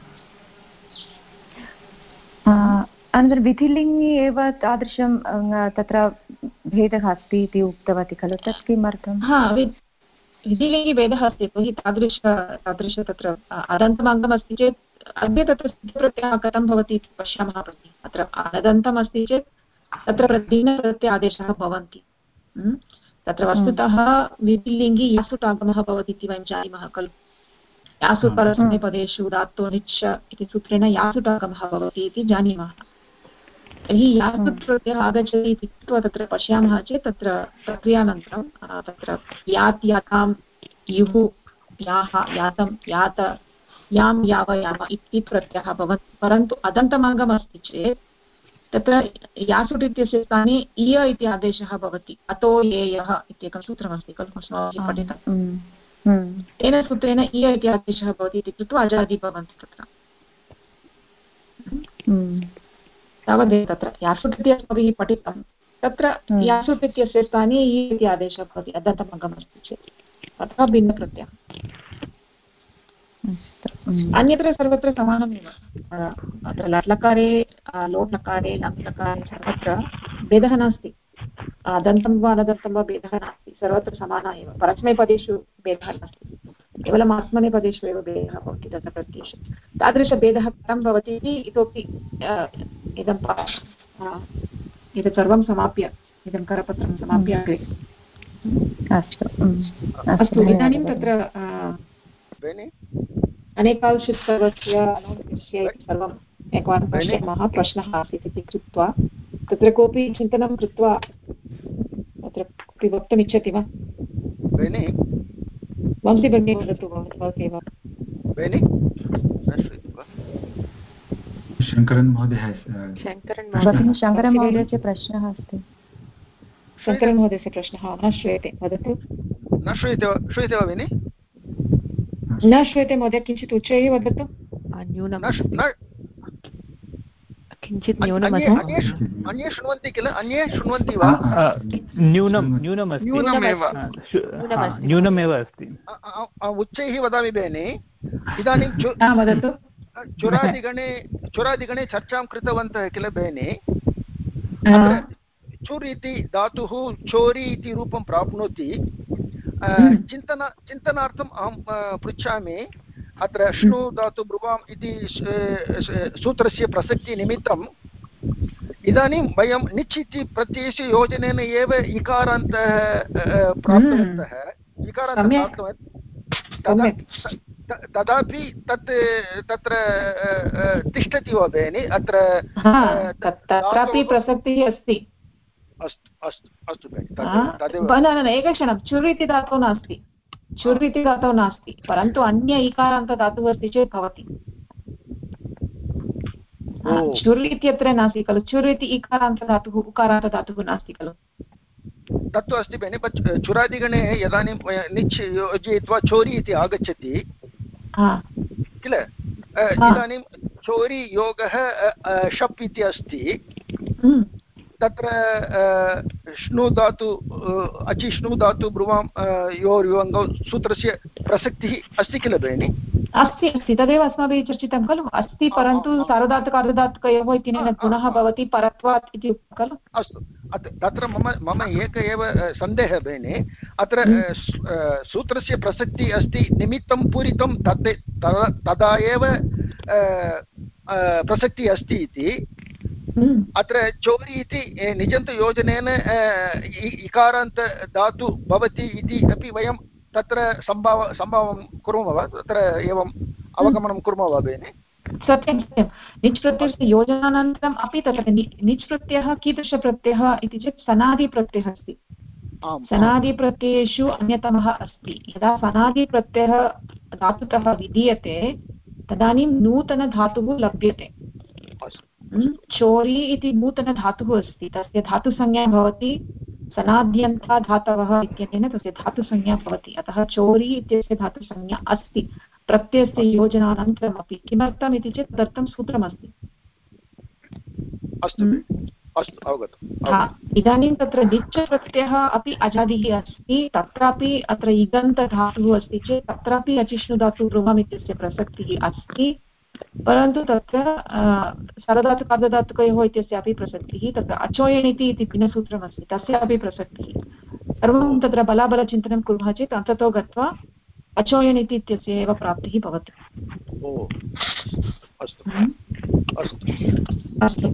अनन्तरं विधिलिङ्गि एव तादृशं तत्र भेदः अस्ति इति उक्तवती खलु, तत् किमर्थं? विधिलिङ्गि भेदः अस्ति यतोहि तादृश तत्र अदन्तमङ्गम् अस्ति चेत् अद्य तत्र सिद्धप्रत्ययः कथं भवति इति पश्यामः भगिनि। अत्र अनदन्तम् अस्ति चेत् तत्र भिन्नप्रत्यय आदेशाः भवन्ति। तत्र वस्तुतः विधिलिङ्गि यासुटागमः भवति इति वयं जानीमः खलु। यासु परस्मैपदेषु धातो निच् इति सूत्रेण यासुटागमः भवति इति जानीमः। तर्हि यासु प्रत्ययः आगच्छति इति कृत्वा तत्र पश्यामः चेत् तत्र प्रक्रियानन्तरं तत्र यात् यातां युः याः यातं यात यां याव याम इति प्रत्ययः भवति। परन्तु अदन्तमङ्गम् अस्ति चेत् तत्र यासुट् इत्यस्य स्थाने इय इति आदेशः भवति। अतो येयः इत्येकं सूत्रमस्ति खलु, अस्माभिः पठितं। तेन सूत्रेण इय इति आदेशः भवति इति कृत्वा अजादि भवन्ति तत्र। तावदेव तत्र यासुट् इति अस्माभिः पठितं, तत्र यासुट् इत्यस्य स्थाने इ इति आदेशः भवति अदन्तमङ्गम् अस्ति चेत्, अतः भिन्नप्रत्ययः। अन्यत्र सर्वत्र समानमेव। अत्र लट्लकारे लोट्लकारे लङ्लकारे सर्वत्र भेदः नास्ति। दन्तं वा अनदन्तं वा भेदः नास्ति, सर्वत्र समाना एव। परस्मैपदेषु भेदः नास्ति, केवलम् आत्मनेपदेषु एव भेदः भवति तत्र प्रत्ययेषु। तादृशभेदः कथं भवति इति इतोपि एतत् सर्वं समाप्य इदं करपत्रं समाप्य अग्रे। अस्तु, इदानीं तत्र अनेकांशस्य सर्वस्य अनौक्तस्य इति सर्वम् एकवारं पश्यामः। प्रश्नः आसीत् इति कृत्वा तत्र कोऽपि चिन्तनं कृत्वा तत्र कोऽपि वक्तुमिच्छति वा? वंशी भगिनी वदतु भवत्येव। शङ्करन् महोदयः शङ्करमहोदयस्य प्रश्नः अस्ति। शङ्करमहोदयस्य प्रश्नः न श्रूयते, वदतु। न श्रूयते वा भगिनि? न श्रूयते महोदय, किञ्चित् उच्चैः वदतु। किञ्चित् अन्ये शृण्वन्ति किल? अन्ये शृण्वन्ति वा? न्यूनमेव अस्ति। उच्चैः वदामि बेनि। इदानीं वदतु। चुरादिगणे चर्चां कृतवन्तः किल बेनि? चुर् इति धातुः चोरि इति रूपं प्राप्नोति। चिन्तनार्थम् अहं पृच्छामि, अत्र श्नु धातु ब्रुवाम् इति सूत्रस्य प्रसक्तिनिमित्तम् इदानीं वयं निच् इति प्रत्ययस्य योजनेन एव इकारान्तः प्राप्तवन्तः। तदापि तत्र तिष्ठति वा बेनि? अत्र तत्रापि प्रसक्तिः अस्ति। अस्तु तदेव। एकक्षणं, चुर् इति धातुः नास्ति, चुर् इति धातुः नास्ति, परन्तु अन्य इकारान्तधातुः अस्ति चेत् भवति। चुर् इत्यत्र नास्ति खलु, चुर् इति इकारान्तधातुः उकारान्तधातुः नास्ति खलु। तत्तु अस्ति बेनि, चुरादिगणे इदानीं निच् योजयित्वा चोरि इति आगच्छति किल? इदानीं चोरि योगः शप् इति अस्ति। तत्र श्नु धातु अचिष्णु धातु ब्रुवां योर्युवङ्गौ सूत्रस्य प्रसक्तिः अस्ति किल बेनि? अस्ति, तदेव अस्माभिः चर्चितं खलु। अस्ति, परन्तु सार्वधातुक-अर्धधातुकयोः इत्यनेन गुणः भवति परत्वात् इति उक्तं खलु। अस्तु, तत्र मम एक एव सन्देहः बेनि। अत्र सूत्रस्य प्रसक्तिः अस्ति, निमित्तं पूरितं तदा एव प्रसक्तिः अस्ति इति। अत्र चोरि इति निजन्तयोजनेन इकारान्त धातु भवति इति अपि वयं तत्र सम्भावं कुर्मः वा? तत्र एवम् अवगमनं कुर्मः वा बेनि? सत्यं सत्यं। निच् प्रत्ययस्य योजनानन्तरम् अपि तत्र निच् प्रत्ययः कीदृशप्रत्ययः इति चेत् सनादिप्रत्ययः अस्ति। सनादिप्रत्ययेषु अन्यतमः अस्ति। यदा सनादिप्रत्ययः धातुतः विधीयते तदानीं नूतनधातुः लभ्यते। चोरि इति नूतनधातुः अस्ति, तस्य धातुसंज्ञा भवति सनाद्यन्ता धातवः इत्यनेन तस्य धातुसंज्ञा भवति। अतः चोरी इत्यस्य धातुसंज्ञा अस्ति प्रत्ययस्य योजनानन्तरमपि। किमर्थम् इति चेत् तदर्थं सूत्रमस्ति। इदानीं तत्र निच् प्रत्ययः अपि अजादिः अस्ति, तत्रापि अत्र इगन्तधातुः अस्ति चेत् तत्रापि अचिष्णुधातुः रुमम् इत्यस्य प्रसक्तिः अस्ति, परन्तु तत्र सरधातुकार्धधातुकयोः इत्यस्यापि प्रसक्तिः, तत्र अचोयणिति इति भिन्नसूत्रमस्ति तस्यापि प्रसक्तिः। सर्वं तत्र बलाबलचिन्तनं कुर्मः चेत् अन्ततो गत्वा अचोयणिति इत्यस्य एव प्राप्तिः भवति। अस्तु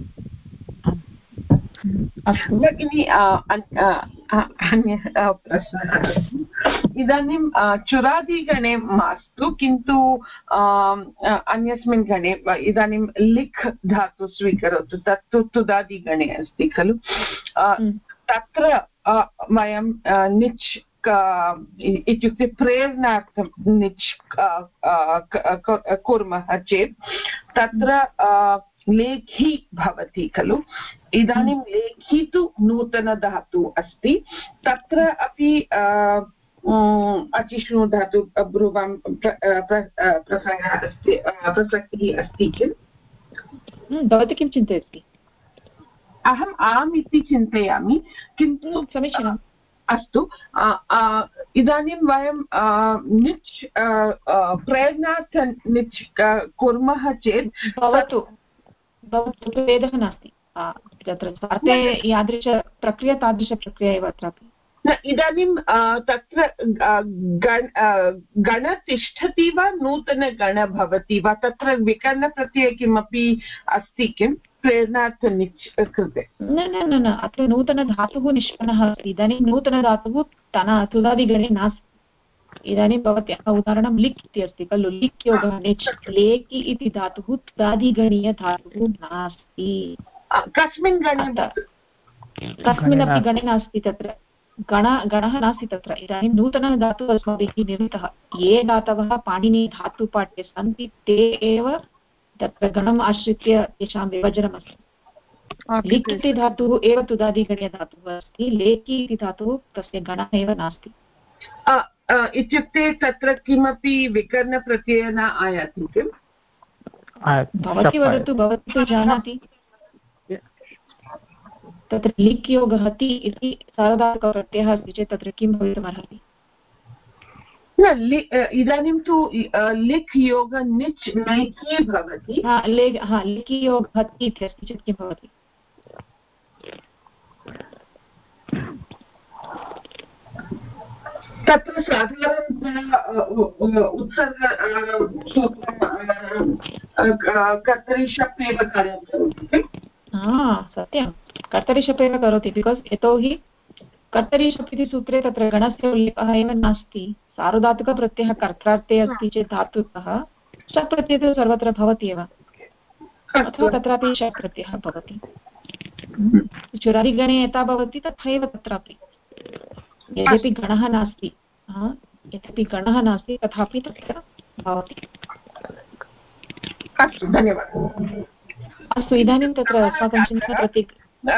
अस्तु भगिनि, अन्यः प्रश्नः। इदानीं चुरादिगणे मास्तु, किन्तु अन्यस्मिन् गणे इदानीं लिख् धातु स्वीकरोतु, तत्तु तुदादिगणे अस्ति खलु। तत्र वयं निच् इत्युक्ते प्रेरणार्थं निच् कुर्मः चेत् तत्र लेखी भवति खलु। इदानीं लेखी तु नूतनधातु अस्ति, तत्र अपि अचिष्णु धातु ब्रुवं प्रसङ्गः अस्ति, प्रसक्तिः अस्ति किम्? भवती किं चिन्तयति? अहम् आम् इति चिन्तयामि, किन्तु समीचीनम्। अस्तु, इदानीं वयं निच् प्रेरणार्थ निच् कुर्मः चेत् भवतु भेदः नास्ति, तत्र स्वार्थे यादृशप्रक्रिया तादृशप्रक्रिया एव अत्रापि। इदानीं तत्र गण तिष्ठति वा नूतनगण भवति वा, तत्र विकरणप्रत्यये किमपि अस्ति किं प्रेरणार्थ निच् कृते? न न न न, अत्र नूतनधातुः निष्पन्नः अस्ति। इदानीं नूतनधातुः तुदादिगणे नास्ति। इदानीं भवत्याः उदाहरणं लिक् इति अस्ति खलु, लिक् योगः निच्, लेकि इति धातुः तुदादिगणीयधातुः नास्ति। कस्मिन् गणे? कस्मिन्नपि गणे नास्ति, तत्र गणः नास्ति तत्र। इदानीं नूतनधातुः अस्माभिः निर्मितः, ये धातवः पाणिनीधातुपाठ्ये सन्ति ते एव तत्र गणम् आश्रित्य तेषां विभजनमस्ति। लिक् इति धातुः एव तुदादिगणीयधातुः अस्ति, लेकि इति धातुः तस्य गणः एव नास्ति। इत्युक्ते तत्र किमपि विकरणप्रत्ययः न आयाति किम्? भवती वदतु, भवती तु जानाति। तत्र लिक् योगः ति इति सार्वधातुकप्रत्ययः अस्ति चेत् तत्र किं भवितुमर्हति? न, इदानीं तु लिक् योग निच् नैकी भवति। लिकि योगः ति इति अस्ति चेत् किं भवति? तत्र साधारणतया उत्सर्ग कर्तरिशप् एव कार्यं करोति। सत्यं, कर्तरिशप् एव करोति, बिकास् यतोहि कर्तरिशप् इति सूत्रे तत्र गणस्य उल्लेखः एव नास्ति। सार्वधातुकप्रत्ययः कर्त्रार्थे अस्ति चेत् धातुतः शप् प्रत्ययः सर्वत्र भवति एव, अथवा तत्रापि शप् प्रत्ययः भवति। चुरादिगणे यथा भवति तथैव तत्रापि, यद्यपि गणः नास्ति तथापि तत्र भवति। अस्तु, धन्यवादः। अस्तु, इदानीं तत्र अस्माकं चिन्तनं प्रति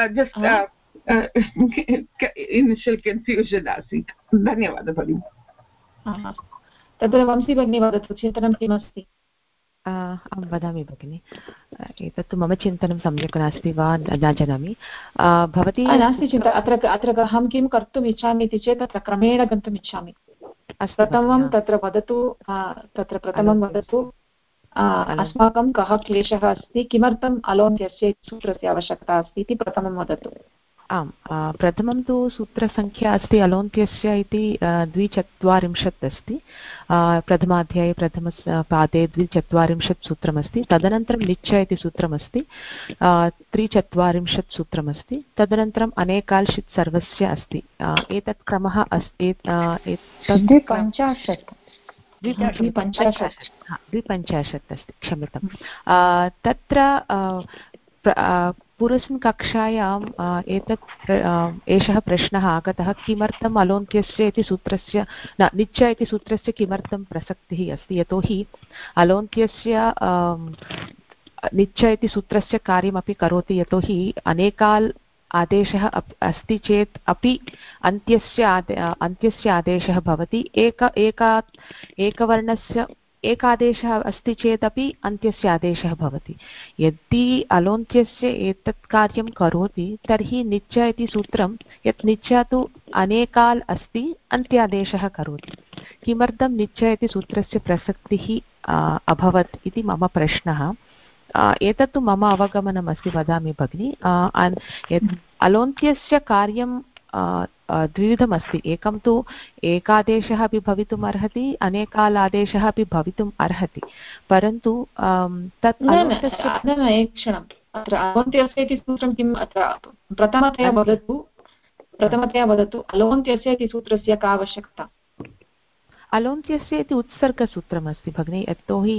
इनिशियल् कन्फ्यूषन् आसीत्। धन्यवादः भगिनि। तत्र वंशी भगिनी वदतु, चिन्तनं किमस्ति? अहं वदामि भगिनि, एतत्तु मम चिन्तनं सम्यक् नास्ति वा न जानामि। भवती नास्ति चिन्ता, अत्र अहं किं कर्तुम् इच्छामि इति चेत् तत्र क्रमेण गन्तुम् इच्छामि। प्रथमं तत्र वदतु, अस्माकं कः क्लेशः अस्ति, किमर्थम् अलोन्त्यस्य सूत्रस्य आवश्यकता अस्ति इति प्रथमं वदतु। आम्, प्रथमं तु सूत्रसङ्ख्या अस्ति अलोन्त्यस्य इति 240 अस्ति। प्रथमाध्याये प्रथमपादे 240 सूत्रमस्ति। तदनन्तरं निच्च इति सूत्रमस्ति, 340 सूत्रमस्ति। तदनन्तरम् अनेकाल्शित् सर्वस्य अस्ति। एतत् क्रमः अस्ति 250 अस्ति, क्षम्यताम्। तत्र पूर्वस्मिन् कक्षायाम् एषः प्रश्नः आगतः, किमर्थम् अलोन्त्यस्य इति सूत्रस्य निच्च इति सूत्रस्य किमर्थं प्रसक्तिः अस्ति? यतोहि अलोन्त्यस्य निच्च इति सूत्रस्य कार्यमपि करोति, यतोहि अनेकाल् आदेशः अस्ति चेत् अपि अन्त्यस्य आदेशः भवति। एकवर्णस्य एकादेशः अस्ति चेदपि अन्त्यस्य आदेशः भवति। यदि अलोन्त्यस्य एतत् कार्यं करोति तर्हि निच्च इति सूत्रं, यत् निच्च तु अनेकाल् अस्ति, अन्त्यादेशः करोति। किमर्थं निच्च इति सूत्रस्य प्रसक्तिः अभवत् इति मम प्रश्नः। एतत्तु मम अवगमनम् अस्ति, वदामि भगिनि। अलोन्त्यस्य कार्यं द्विविधमस्ति। एकं तु एकादेशः अपि भवितुम् अर्हति, अनेकाल् आदेशः अपि भवितुम् अर्हति, परन्तु तत् क्षणम् अत्र अलोन्त्यस्य इति सूत्रं किम्? अत्र प्रथमतया वदतु अलोन्त्यस्य इति सूत्रस्य का आवश्यकता? अलोन्त्यस्य इति उत्सर्गसूत्रमस्ति भगिनि, यतोहि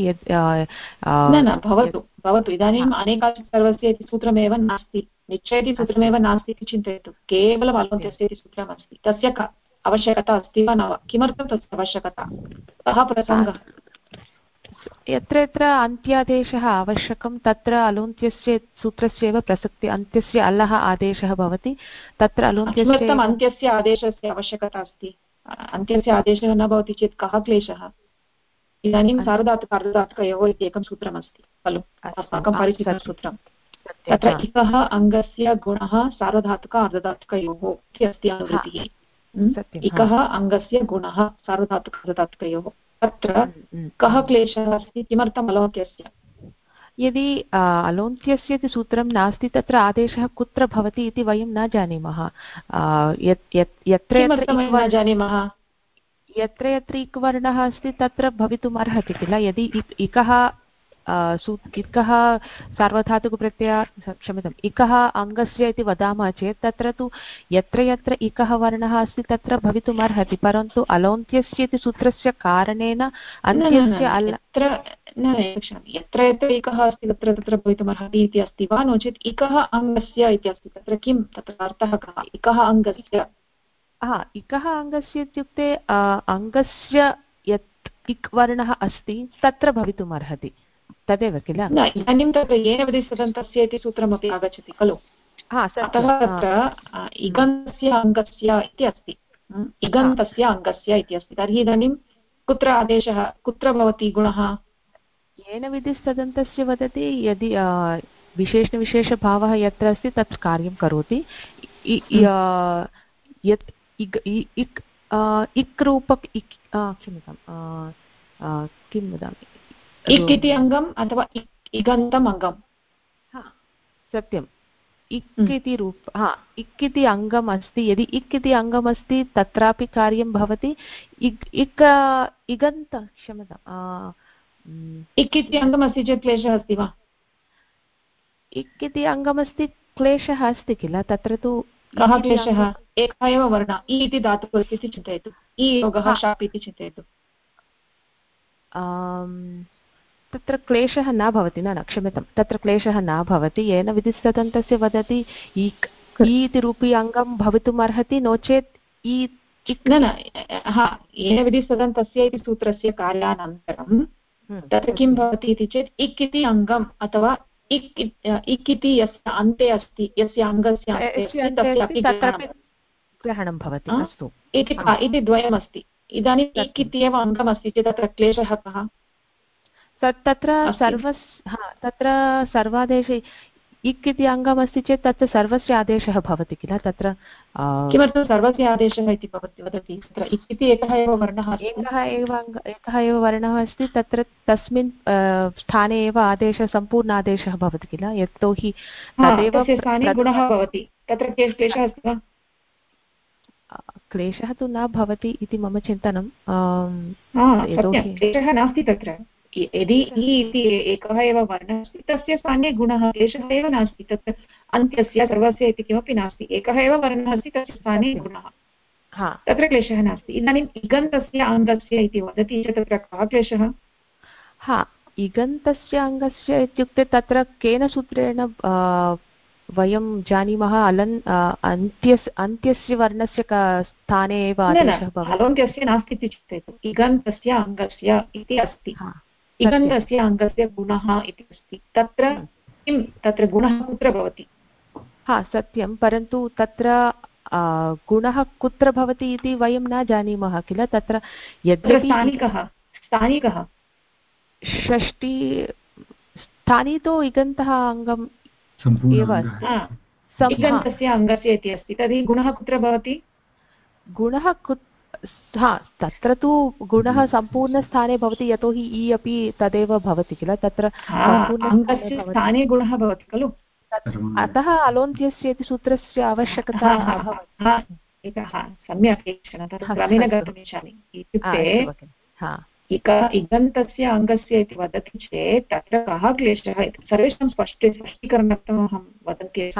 भवतु इदानीम् अनेकाल् सर्वस्य इति सूत्रमेव नास्ति, निश्चय इति सूत्रमेव नास्ति इति चिन्तयतु। केवलम् अलोन्त्यस्य इति सूत्रमस्ति। तस्य आवश्यकता अस्ति वा न वा? किमर्थं तस्य आवश्यकता? कः प्रसङ्गः? यत्र यत्र अन्त्यादेशः आवश्यकं तत्र अलोन्त्यस्य सूत्रस्य एव प्रसक्ति। अन्त्यस्य अल्लः आदेशः भवति, तत्र अलोन्त्यस्य अन्त्यस्य आदेशस्य आवश्यकता अस्ति। अन्त्यस्य आदेशः न भवति चेत् कः क्लेशः? इदानीं सार्वधातुक अर्धधातुकयोः इति एकं सूत्रमस्ति खलु, अस्माकं परिचितं सूत्रं। तत्र इकः अङ्गस्य गुणः सार्वधातुक अर्धधातुकयोः इति अस्ति अनुवृत्तिः। इकः अङ्गस्य गुणः सार्वधातुक अर्धधातुकयोः। तत्र कः क्लेशः अस्ति? किमर्थम् अलोन्त्यस्य? यदि अलोन्त्यस्य इति सूत्रं नास्ति तत्र आदेशः कुत्र भवति इति वयं न जानीमः। यत्र यत्र इक् वर्णः अस्ति तत्र भवितुम् अर्हति किल। यदि इकः सार्वधातुकप्रत्ययः क्षम्यताम् इकः अङ्गस्य इति वदामः चेत् तत्र तु यत्र यत्र इकः वर्णः अस्ति तत्र भवितुम् अर्हति, परन्तु अलोन्त्यस्य इति सूत्रस्य कारणेन अन्त्यस्य यत्र यत्र इकः अस्ति तत्र तत्र भवितुम् अर्हति इति अस्ति वा? नो चेत् इकः अङ्गस्य इति अस्ति, तत्र किं तत्र अर्थः कः? इकः अङ्गस्य इकः अङ्गस्य इत्युक्ते अङ्गस्य यत् इक् वर्णः अस्ति तत्र भवितुम् अर्हति, तदेव किल। इदानीं तत्र येन विधिसदन्तस्य इति सूत्रमपि आगच्छति खलु। अतः तत्र इगन्तस्य अङ्गस्य इति अस्ति, इगन्तस्य अङ्गस्य इति अस्ति। तर्हि इदानीं कुत्र आदेशः, कुत्र भवति गुणः? येन विधिसदन्तस्य वदति यदि विशेषणविशेषभावः यत्र अस्ति तत् कार्यं करोति। यत् इक् रूपक क्षम्यतां किं वदामि, इक् इति अङ्गम् अथवा इगन्तम् अङ्गं। सत्यम्, इक् इति इक् इति अङ्गम् अस्ति। यदि इक् इति अङ्गम् अस्ति तत्रापि कार्यं भवति। इगन्त क्षम्यताम् इक् इति अङ्गम् अस्ति चेत् क्लेशः अस्ति वा? इक् इति अङ्गमस्ति, क्लेशः अस्ति किल। तत्र तु कः क्लेशः? एकः एव वर्णः इ इति धातुः अस्ति इति चिन्तयतु, इ योगः शाप् इति चिन्तयतु। तत्र क्लेशः न भवति। न क्षम्यतां, तत्र क्लेशः न भवति। येन विधिसदन्तस्य वदति इक् इति रूपी अङ्गं भवितुम् अर्हति, नो चेत् येन विधिसदन्तस्य इति सूत्रस्य कार्यानन्तरं तत्र किं भवति इति चेत् इक् इति अङ्गम् अथवा इक् इति यस्य अन्ते अस्ति, यस्य अङ्गस्य ग्रहणं भवति। अस्तु, इति द्वयमस्ति। इदानीम् इक् इति एव अङ्गमस्ति चेत् तत्र क्लेशः कः? तत्र सर्वादेशे इक् इति अङ्गमस्ति चेत् तत्र सर्वस्य आदेशः भवति किल। तत्र किमर्थं सर्वस्य आदेशः इति भवति वदति? तत्र इक् इति एकः एव वर्णः, एकः एव वर्णः अस्ति, तत्र तस्मिन् स्थाने एव आदेशः, सम्पूर्ण आदेशः भवति किल। यतोहि तदेव स्थाने गुणः भवति, तत्र क्लेशः अस्ति वा? क्लेशः तु न भवति इति मम चिन्तनं। क्लेशः नास्ति तत्र। यदि इ इति एकः एव वर्णः अस्ति तस्य स्थाने गुणः, क्लेशः एव नास्ति। तत्र अन्त्यस्य सर्वस्य इति किमपि नास्ति, एकः एव वर्णः अस्ति तस्य स्थाने गुणः, तत्र क्लेशः नास्ति। इदानीम् इगन्तस्य अङ्गस्य इति वदति चेत् तत्र कः क्लेशः? इगन्तस्य अङ्गस्य इत्युक्ते तत्र केन सूत्रेण वयं जानीमः? अन्त्यस्य वर्णस्य स्थाने एव आदेशः भवति। अलोन्त्यस्य नास्ति इति चिन्तयतु, इगन्तस्य अङ्गस्य इति अस्ति, इगन्तस्य अङ्गस्य गुणः इति अस्ति। तत्र किं तत्र गुणः कुत्र भवति? हा सत्यं, परन्तु तत्र गुणः कुत्र भवति इति वयं न जानीमः किल। तत्र यद्यपि स्थानिकः षष्टि स्थानी तु इगन्तः अङ्गम् एव अस्ति, इगन्तस्य अङ्गस्य इति अस्ति। तर्हि गुणः कुत्र भवति? गुणः तत्र तु गुणः सम्पूर्णस्थाने भवति, यतोहि इ अपि तदेव भवति किल। तत्र अङ्गस्य स्थाने गुणः भवति खलु। अतः अलोन्त्यस्य इति सूत्रस्य आवश्यकता अभवत्। सम्यक्, क्रमेण गन्तुमिच्छामि। इत्युक्ते इगन्तस्य अङ्गस्य इति वदति चेत् तत्र कः क्लेशः इति सर्वेषां स्पष्टीकरणार्थम् अहं वदन्ति।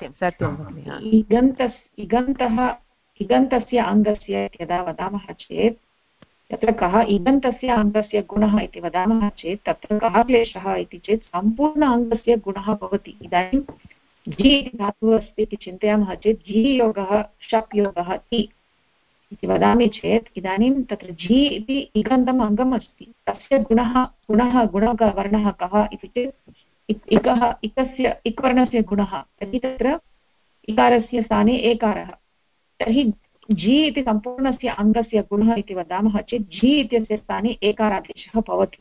इगन्तस्य अङ्गस्य यदा वदामः चेत् तत्र कः इगन्तस्य अङ्गस्य गुणः इति वदामः चेत् तत्र कः क्लेशः इति चेत् सम्पूर्ण अङ्गस्य गुणः भवति। इदानीं झि इति धातुः अस्ति इति चिन्तयामः चेत् झि योगः शप् योगः ति इति वदामि चेत् इदानीं तत्र झि इति इगन्तम् अङ्गम् अस्ति, तस्य गुणवर्णः कः इति चेत् इकस्य इक्वर्णस्य गुणः। तर्हि तत्र इकारस्य स्थाने एकारः। तर्हि झि इति सम्पूर्णस्य अङ्गस्य गुणः इति वदामः चेत् झि इत्यस्य स्थाने एकारादेशः भवति।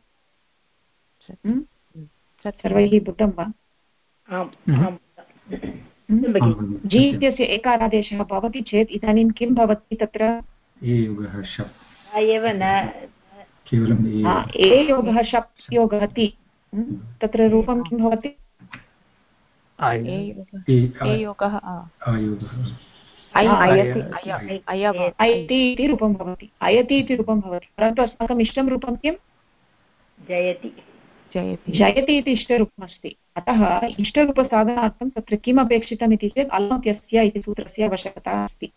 सर्वैः बुद्धं वा? झि इत्यस्य एकारादेशः भवति चेत् इदानीं किं भवति तत्र? ए योगः शप् योगः ति। तत्र रूपं किं भवति? अयति इति रूपं भवति। अयति इति रूपं भवति, परन्तु अस्माकम् इष्टं रूपं किं? जयति इति इष्टरूपमस्ति। अतः इष्टरूपसाधनार्थं तत्र किम् अपेक्षितम् इति चेत् अलोन्त्यस्य इति सूत्रस्य आवश्यकता अस्ति।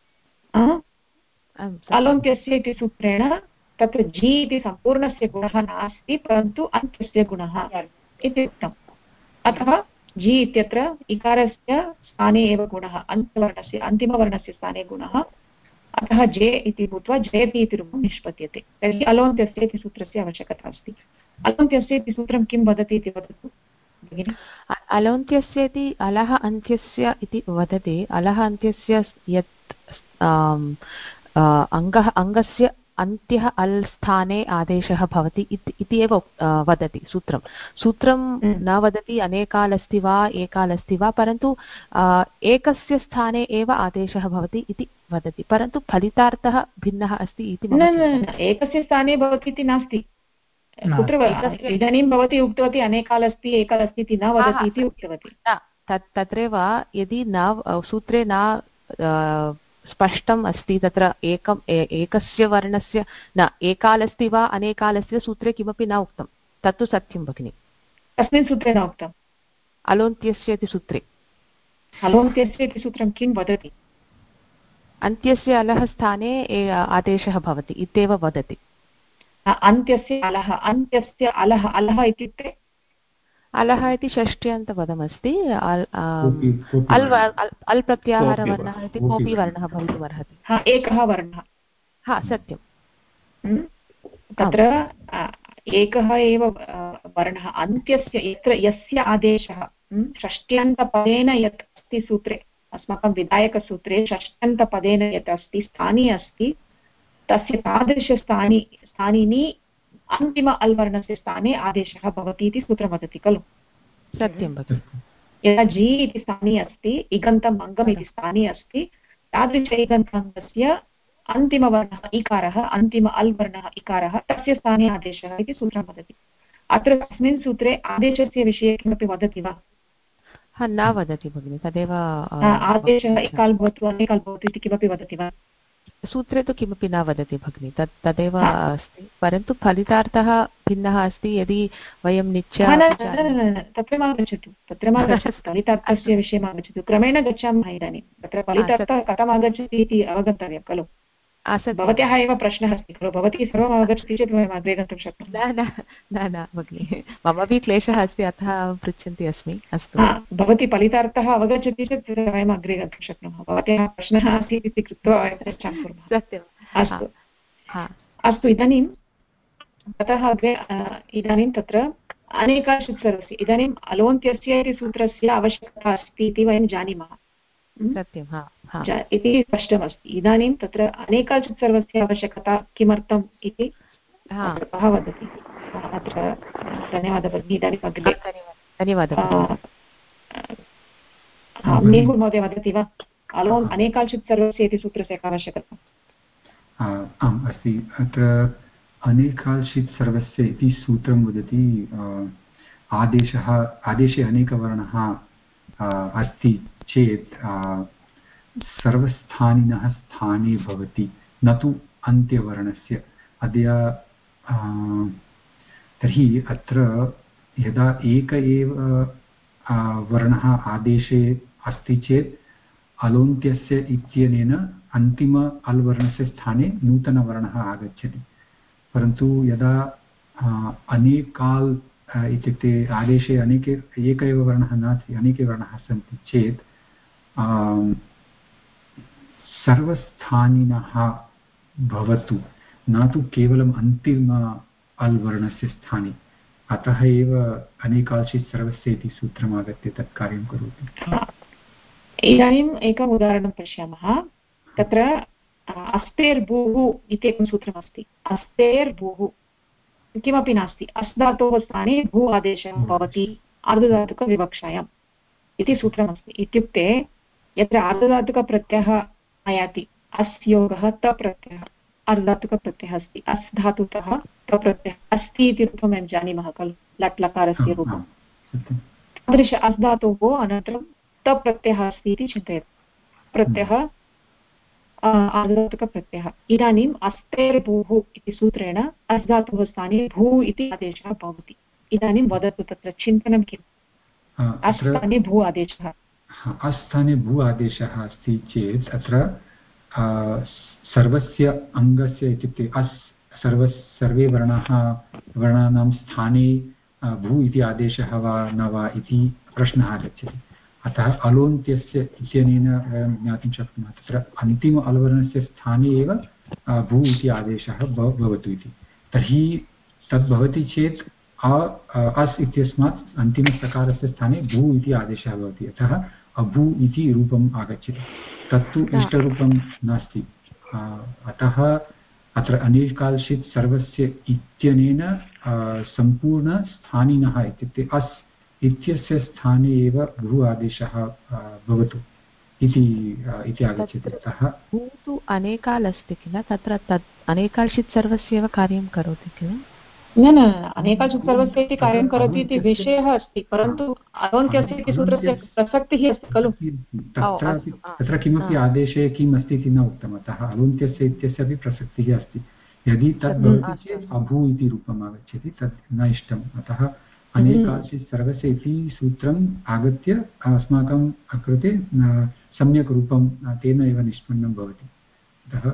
अलोन्त्यस्य इति सूत्रेण तत्र झि इति सम्पूर्णस्य गुणः नास्ति, परन्तु अन्त्यस्य गुणः इति उक्तम्। अतः झि इत्यत्र इकारस्य स्थाने एव गुणः, अन्त्यवर्णस्य अन्तिमवर्णस्य स्थाने गुणः, अतः जे इति भूत्वा जयति इति रूपं निष्पद्यते। तर्हि अलोन्त्यस्य इति सूत्रस्य आवश्यकता अस्ति। अलोन्त्यस्य इति सूत्रं किं वदति इति वदतु भगिनि। अलोन्त्यस्य इति अलः अन्त्यस्य इति वदति। अलः अन्त्यस्य यत् अङ्गस्य अन्त्यः अल् स्थाने आदेशः भवति इति एव वदति सूत्रं न वदति अनेकाल् अस्ति वा एकाल् अस्ति वा, परन्तु एकस्य स्थाने एव आदेशः भवति इति वदति, परन्तु फलितार्थः भिन्नः अस्ति इति। एकस्य स्थाने भवति इति नास्ति। कुत्र इदानीं भवती उक्तवती अनेकाल् अस्ति एकाल् अस्ति इति न वदति इति उक्तवती। तत्रैव यदि न सूत्रे न स्पष्टम् अस्ति तत्र एकस्य वर्णस्य न एकाल् अस्ति वा अनेकाल् अस्ति सूत्रे किमपि न उक्तं, तत्तु सत्यं भगिनि। कस्मिन् सूत्रे न उक्तम्? अलोन्त्यस्य इति सूत्रे। अलोन्त्यस्य इति सूत्रं किं वदति? अन्त्यस्य अलः स्थाने आदेशः भवति इत्येव वदति। अन्त्यस्य अलः अलः इत्युक्ते अलः इति षष्ट्यन्तपदमस्ति। अल् प्रत्याहारवर्णः इति कोऽपि वर्णः भवितुमर्हति। एकः वर्णः। सत्यं। तत्र एकः एव वर्णः अन्त्यस्य यस्य आदेशः षष्ट्यन्तपदेन यत् अस्ति सूत्रे, अस्माकं विधायकसूत्रे षष्ट्यन्तपदेन यत् अस्ति स्थानी अस्ति, तस्य तादृशस्थानिनि अन्तिम अल्वर्णस्य स्थाने आदेशः भवति इति सूत्रं वदति खलु। सत्यं भगिनि। यदा झि इति स्थाने अस्ति, इगन्तम् अङ्गम् इति स्थाने अस्ति, तादृश इगन्ताङ्गस्य अन्तिमवर्णः इकारः, अन्तिम अल्वर्णः इकारः, तस्य स्थाने आदेशः इति सूत्रं वदति। अत्र तस्मिन् सूत्रे आदेशस्य विषये किमपि वदति वा? न वदति भगिनि, तदेव। आदेशः एकाल् भवतु अनेकाल् भवतु इति किमपि वदति वा? सूत्रे तु किमपि न वदति भगिनि, तदेव अस्ति, परन्तु फलितार्थः भिन्नः अस्ति। यदि वयं तत्र मा गच्छतु, फलितार्थस्य विषये मा गच्छतु, क्रमेण गच्छामः। इदानीं तत्र फलितार्थः कथम् आगच्छति इति अवगन्तव्यं खलु। भवत्याः एव प्रश्नः अस्ति खलु, भवती सर्वम् अवगच्छति चेत् वयम् अग्रे गन्तुं शक्नुमः। न भगिनि, ममपि क्लेशः अस्ति, अतः पृच्छन्ती अस्मि। अस्तु, भवती फलितार्थः अवगच्छति चेत् वयम् अग्रे गन्तुं शक्नुमः। भवत्याः प्रश्नः आसीत् इति कृत्वा वयं चर्चां कुर्मः। सत्यम्। अस्तु, इदानीं ततः अग्रे इदानीं तत्र अनेकाश्चित् सर्वस्य इदानीम् अलोन्त्यस्य इति सूत्रस्य आवश्यकता अस्ति इति वयं जानीमः सत्यं इति स्पष्टमस्ति। इदानीं तत्र अनेकाश्चित् सर्वस्य आवश्यकता किमर्थम् इति कः वदति अत्र? धन्यवादः भगिनी। इदानीम् अग्रे धन्यवादः। मेहुल् महोदय वदति वा? अनेकाश्चित् सर्वस्य इति सूत्रस्य का आवश्यकता? आम् अस्ति। अत्र अनेकाश्चित् सर्वस्य इति सूत्रं वदति आदेशे अनेकवर्णः अस्ति चेत् सर्वस्थानिनः स्थाने भवति, न तु अन्त्यवर्णस्य। तर्हि अत्र यदा एक एव वर्णः आदेशे अस्ति चेत् अलोन्त्यस्य इत्यनेन अन्तिम अल्वर्णस्य स्थाने नूतनवर्णः आगच्छति। परन्तु यदा अनेकाल् इत्युक्ते आदेशे एक एव वर्णः नास्ति, अनेके वर्णाः सन्ति चेत् सर्वस्थानिनः भवतु, न तु केवलम् अन्तिम अल्वर्णस्य स्थाने। अतः एव अनेकाश्चित् सर्वस्य इति सूत्रम् आगत्य तत् कार्यं करोति। इदानीम् एकम् उदाहरणं पश्यामः। तत्र अस्तेर्भूः इति एकं सूत्रमस्ति। अस्तेर्भूः किमपि नास्ति, अस् धातोः स्थाने भू आदेशः भवति आर्धधातुकविवक्षायाम् इति सूत्रमस्ति। इत्युक्ते यत्र आर्धधातुकप्रत्ययः आयाति, अस् योगः त प्रत्ययः आर्धधातुकप्रत्ययः अस्ति, अस् धातुतः त प्रत्ययः अस्ति इति रूपं वयं जानीमः खलु, लट् लकारस्य रूपं। तादृश अस् धातोः अनन्तरं त प्रत्ययः अस्ति इति चिन्तयतु। प्रत्ययः आर्धधातुकप्रत्ययः। इदानीम् अस्तेर्भूः इति सूत्रेण अस् धातोः स्थाने भू इति आदेशः भवति। इदानीं वदतु तत्र चिन्तनं किम्? अस् स्थाने भू आदेशः, अस् स्थाने भू आदेशः अस्ति चेत् अत्र सर्वस्य अङ्गस्य इत्युक्ते अस् सर्वे वर्णानां स्थाने भू इति आदेशः वा न वा इति प्रश्नः आगच्छति। अतः अलोन्त्यस्य इत्यनेन वयं ज्ञातुं शक्नुमः तत्र अन्तिम अल्वर्णस्य स्थाने एव भू इति आदेशः भवतु इति। तर्हि तद् भवति चेत् अस् इत्यस्मात् अन्तिमसकारस्य स्थाने भू इति आदेशः भवति। अतः अभू इति रूपम् आगच्छति। तत्तु इष्टरूपं नास्ति। अतः अत्र अनेकाल्शित् सर्वस्य इत्यनेन सम्पूर्णस्थानिनः इत्युक्ते अस् इत्यस्य स्थाने एव भू आदेशः भवतु इति आगच्छति। अतः भू तु अनेकाल् अस्ति किल, तत्र तत् अनेकाल्शित् सर्वस्य एव कार्यं करोति किल? न अनेकाल्शित् सर्वस्य इति कार्यं करोति इति विषयः अस्ति, परन्तु अलोन्त्यस्य इति सूत्रस्य प्रसक्तिः अस्ति खलु। तत्र किमपि आदेशे किम् अस्ति इति न उक्तम्। अतः अलोन्त्यस्य इत्यस्य अपि प्रसक्तिः अस्ति। यदि तद् भवति चेत् अभू इति रूपम् आगच्छति, तत् न इष्टम्। अतः अनेकाल्शित् सर्वस्य इति सूत्रम् आगत्य अस्माकं कृते सम्यक् रूपं तेन एव निष्पन्नं भवति। अतः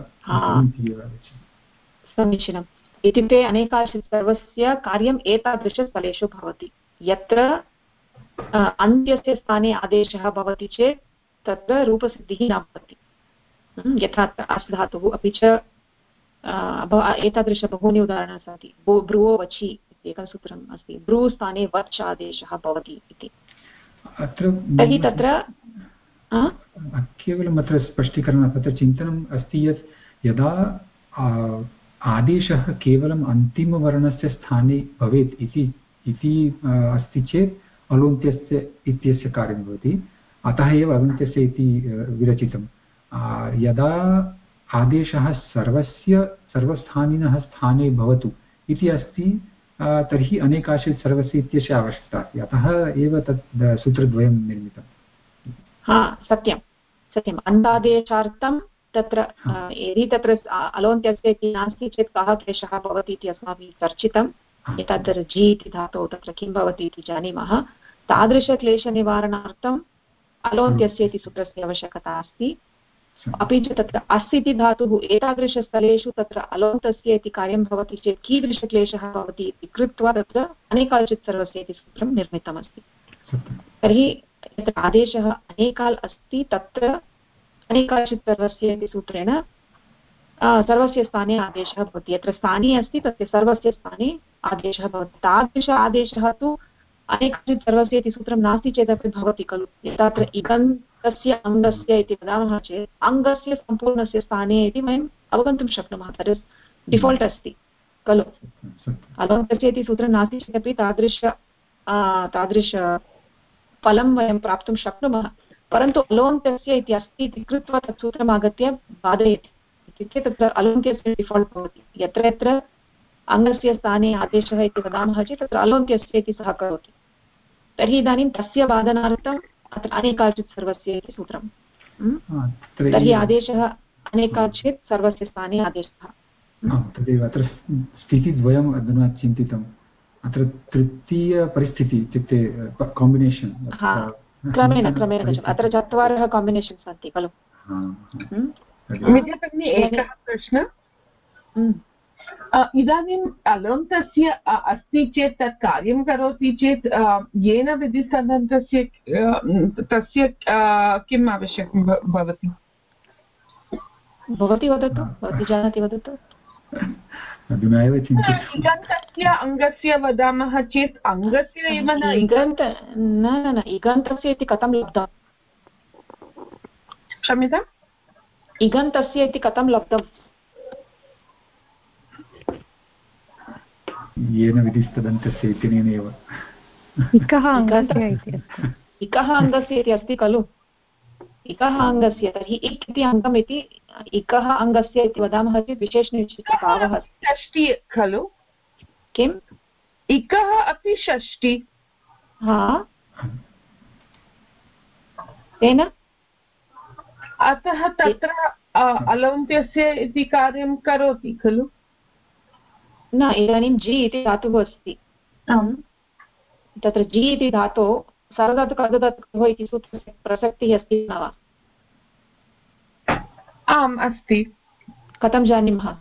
समीचीनम्। इत्युक्ते अनेकाल्शित् सर्वस्य कार्यम् एतादृशस्थलेषु भवति यत्र अन्त्यस्य स्थाने आदेशः भवति चेत् तत्र रूपसिद्धिः न भवति। यथा अस् धातुः, अपि च एतादृश बहूनि उदाहरणानि सन्ति। ब्रुवो वचि एकं सूत्रम् अस्ति, ब्रू स्थाने वच् आदेशः भवति इति। तर्हि तत्र केवलम् अत्र स्पष्टीकरणम्, अत्र चिन्तनम् अस्ति यत् यदा आदेशः केवलम् अन्तिमवर्णस्य स्थाने भवेत् इति अस्ति चेत् अलोन्त्यस्य इत्यस्य कार्यं भवति। अतः एव अलोन्त्यस्य इति विरचितं। यदा आदेशः सर्वस्थानिनः स्थाने भवतु इति अस्ति तर्हि अनेकाश्चित् सर्वस्य इत्यस्य आवश्यकता अस्ति। अतः एव तत् सूत्रद्वयं निर्मितम्। सत्यम्। अन्तादेशार्थं तत्र यदि तत्र अलोन्त्यस्य इति नास्ति चेत् कः क्लेशः भवति इति अस्माभिः चर्चितम्। एतत्र जी इति धातौ तत्र किं भवति इति जानीमः। तादृशक्लेशनिवारणार्थम् अलोन्त्यस्य इति सूत्रस्य आवश्यकता अस्ति। अपि च तत्र अस् इति धातुः एतादृशस्थलेषु तत्र अलोन्तस्य इति कार्यं भवति चेत् कीदृशक्लेशः भवति इति कृत्वा तत्र अनेकाल्शित् सर्वस्य इति सूत्रं निर्मितमस्ति। तर्हि यत्र आदेशः अनेकाल् अस्ति तत्र अनेकाल्शित् सर्वस्य इति सूत्रेण सर्वस्य स्थाने आदेशः भवति। यत्र स्थाने अस्ति तस्य सर्वस्य स्थाने आदेशः भवति। तादृश आदेशः तु अनेकचित् सर्वस्य इति सूत्रं नास्ति चेदपि भवति खलु। तत्र इगन्तस्य अङ्गस्य इति वदामः चेत् अङ्गस्य सम्पूर्णस्य स्थाने इति वयम् अवगन्तुं शक्नुमः। तत् डिफाल्ट् अस्ति खलु। अलोन्तस्य इति सूत्रं नास्ति चेदपि तादृश फलं वयं प्राप्तुं शक्नुमः। परन्तु अलोन्तस्य इति अस्ति इति कृत्वा तत् सूत्रम् आगत्य बाधयति। इत्युक्ते तत्र अलोन्त्यस्य डिफाल्ट् भवति। यत्र यत्र अङ्गस्य स्थाने आदेशः इति वदामः चेत् तत्र अलोन्त्यस्य इति सः करोति। तर्हि इदानीं तस्य वादनार्थम् अत्र अनेकाचित् सर्वस्य इति सूत्रं। तर्हि आदेशः अनेकाचित् सर्वस्य स्थाने आदेशः। तदेव अत्र स्थितिद्वयम् अधुना चिन्तितम्। अत्र तृतीयपरिस्थितिः इत्युक्ते काम्बिनेशन् क्रमेण अत्र चत्वारः काम्बिनेशन् सन्ति खलु। एकः प्रश्नः। इदानीम् अलोन्तस्य अस्ति चेत् तत् कार्यं करोति चेत् येन विधिस्तदन्तस्य तस्य किम् आवश्यकं भवति? भवती वदतु, भवती जानाति वदतु। अधुना एव चिन्तितम्। इगन्तस्य अङ्गस्य वदामः चेत् अङ्गस्य एव न इगन्तस्य इति कथं लब्धम्? क्षम्यताम्, इगन्तस्य इति कथं लब्धम्? येन विधिस्तदन्तस्य इत्यनेन एव। इकः अङ्गस्य इति अस्ति खलु। इकः अङ्गस्य, तर्हि इक् इति अङ्गम् इति इकः अङ्गस्य इति वदामः चेत् विशेषणविशेषभावः षष्टि खलु। किम्? इकः अपि षष्टि। तेन अतः तत्र अलोन्त्यस्य इति कार्यं करोति खलु। न, इदानीं जि इति धातुः अस्ति। तत्र जि इति धातोः सार्वधातुक अर्धधातुकयोः इति सूत्रस्य प्रसक्तिः अस्ति न वा? आम् अस्ति। कथं जानीमः?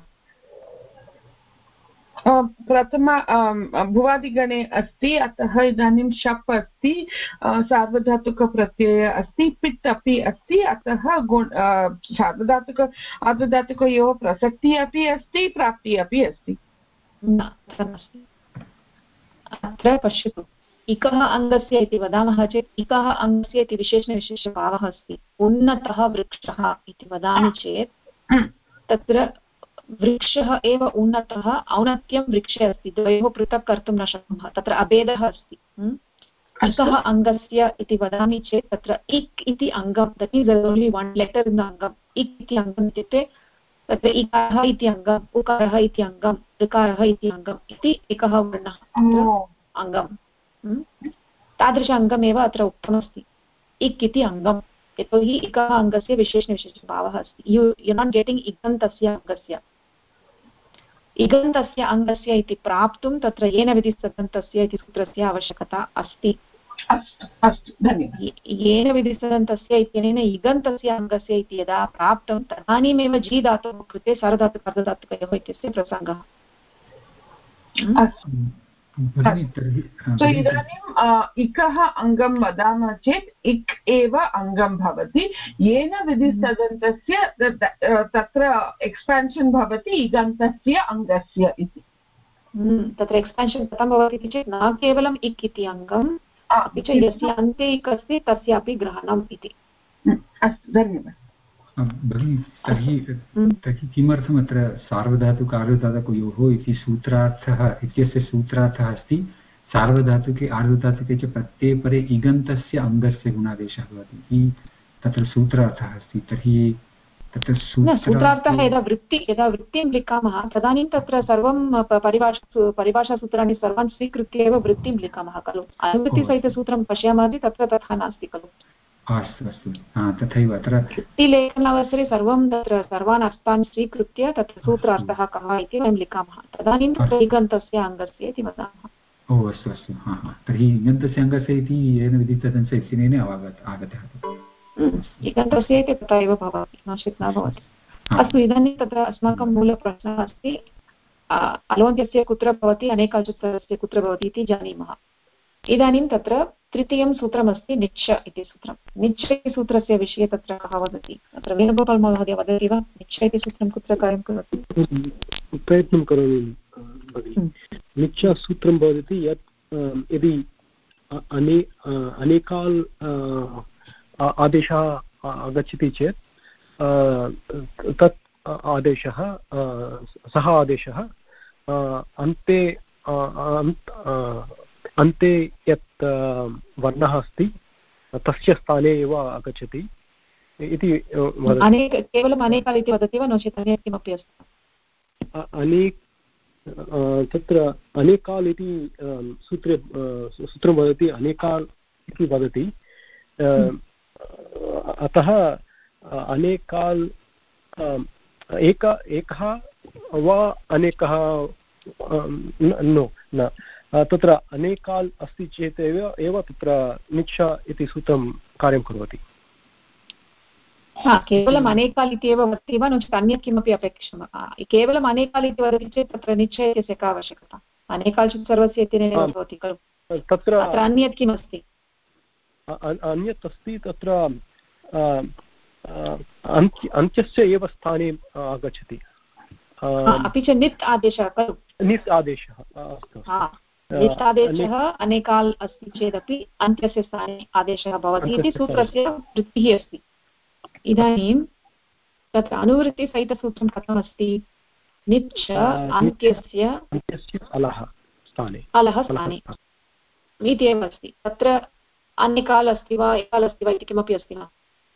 प्रथम भुवादिगणे अस्ति, अतः इदानीं शप् अस्ति, सार्वधातुकप्रत्ययः अस्ति, पित् अपि अस्ति, अतः सार्वधातुक अर्धधातुकयोः प्रसक्तिः अपि अस्ति, प्राप्तिः अपि अस्ति। अत्र पश्यतु, इकः अङ्गस्य इति वदामः चेत् इकः अङ्गस्य इति विशेषणविशेषभावः अस्ति। उन्नतः वृक्षः इति वदामि चेत् तत्र वृक्षः एव उन्नतः, औन्नत्यं वृक्षे अस्ति, द्वयोः पृथक् कर्तुं न शक्नुमः, तत्र अभेदः अस्ति। इकः अङ्गस्य इति वदामि चेत् तत्र इक् इति अङ्गं, that means there is only one letter in the अङ्गम्। इक् इति अङ्गम् इत्युक्ते तत्र इकारः इति अङ्गम्, उकारः इति अङ्गम्, ऋकारः इति अङ्गम् इति एकः वर्णः अङ्गम्। तादृश अङ्गमेव अत्र उक्तमस्ति, इक् इति अङ्गम्। यतोहि इकः अङ्गस्य विशेषणविशेषभावः अस्ति। यु नाट् गेटिङ्ग् इगन्तस्य अङ्गस्य। इगन्तस्य अङ्गस्य इति प्राप्तुं तत्र येन विधिस्तदन्तस्य इति सूत्रस्य आवश्यकता अस्ति। येन विधिस्तदन्तस्य इत्यनेन इगन्तस्य अङ्गस्य इति यदा प्राप्तं तदानीमेव जी धातोः कृते सार्वधातुक अर्धधातुकयोः इत्यस्य प्रसङ्गः। इदानीम् इकः अङ्गं वदामः चेत् इक् एव अङ्गं भवति, येन विधिस्तदन्तस्य तत्र एक्स्पान्शन् भवति इगन्तस्य अङ्गस्य इति। तत्र एक्स्पान्शन् कथं भवति इति चेत् न केवलम् इक् इति अङ्गम्, अपि च यस्य अन्ते इक् अस्ति तस्यापि ग्रहणम् इति। अस्तु, धन्यवादः भगिनि। तर्हि किमर्थम् अत्र सार्वधातुक आर्धधातुकयोः इति सूत्रार्थः इत्यस्य सूत्रार्थः अस्ति सार्वधातुके आर्धधातुके च प्रत्यये परे इगन्तस्य अङ्गस्य गुणादेशः भवति इति तत्र सूत्रार्थः अस्ति। तर्हि तत्र सूत्रार्थः यदा वृत्तिं लिखामः तदानीं तत्र सर्वं परिभाषासूत्राणि सर्वान् स्वीकृत्य एव वृत्तिं लिखामः खलु। अनुवृत्तिसहितसूत्रं पश्यामः तत्र तथा नास्ति खलु। अस्तु अस्तु, तथैव अत्र वृत्तिलेखनावसरे सर्वं तत्र सर्वान् अर्थान् स्वीकृत्य तत्र सूत्रार्थः कः इति वयं लिखामः, तदानीं तत्र इगन्तस्य अङ्गस्य इति वदामः। ओ अस्तु अस्तु, तर्हि इगन्तस्य अङ्गस्य इति येन विधिस्तदन्तस्य इत्यनेन आगतः। इगन्तस्य इति तथा एव भवति, नाशित् न भवति। अस्तु, इदानीं तत्र अस्माकं मूलप्रश्नः अस्ति, अलोन्त्यस्य कुत्र भवति, अनेकाचित्तरस्य कुत्र भवति इति जानीमः। इदानीं तत्र तृतीयं सूत्रमस्ति निच्छ इति सूत्रं। निच्छ इति सूत्रस्य विषये तत्र कः वदति? तत्र वेणुगोपाल् महोदय वदति वा? निच्छ इति सूत्रं कुत्र कार्यं करोति? प्रयत्नं करोमि। भगिनि निच्चसूत्रं भवति यत् यदि अनेकाल् आदेशः आगच्छति चेत् तत् आदेशः सः आदेशः अन्ते अन्ते यत् वर्णः अस्ति तस्य स्थाने एव आगच्छति इति केवलम् अनेकाल् इति वदति वा नो चेत् अन्यत् किमपि अस्ति? तत्र अनेकाल् इति सूत्रं वदति अनेकाल् इति वदति अतः अनेकाल् एकः वा अनेकः न तत्र अनेकाल् अस्ति चेत् एव तत्र निच्छ इति सूत्रं कार्यं करोति। केवलम् अनेकाल् इति एव वदति वा नो चेत् अन्यत् किमपि अपेक्षितं? केवलम् अनेकाल् इति वदति चेत् तत्र निश्चयस्य का आवश्यकता? अनेकाल् सर्वस्य इति नैव भवति खलु। तत्र अन्यत् किमस्ति? अन्यत् अस्ति तत्र अन्त्यस्य एव स्थाने आगच्छति। अपि च नित् आदेशः खलु। नित् आदेशः नित् आदेशः अनेकाल् अस्ति चेदपि अन्त्यस्य स्थाने आदेशः भवति इति सूत्रस्य वृत्तिः अस्ति। इदानीं तत्र अनुवृत्तिसहितसूत्रं कथमस्ति? निच्छ अन्त्यस्य अलः स्थाने इति एव अस्ति। तत्र अन्यकाल अस्ति वा एकाल अस्ति वा इति किमपि अस्ति वा?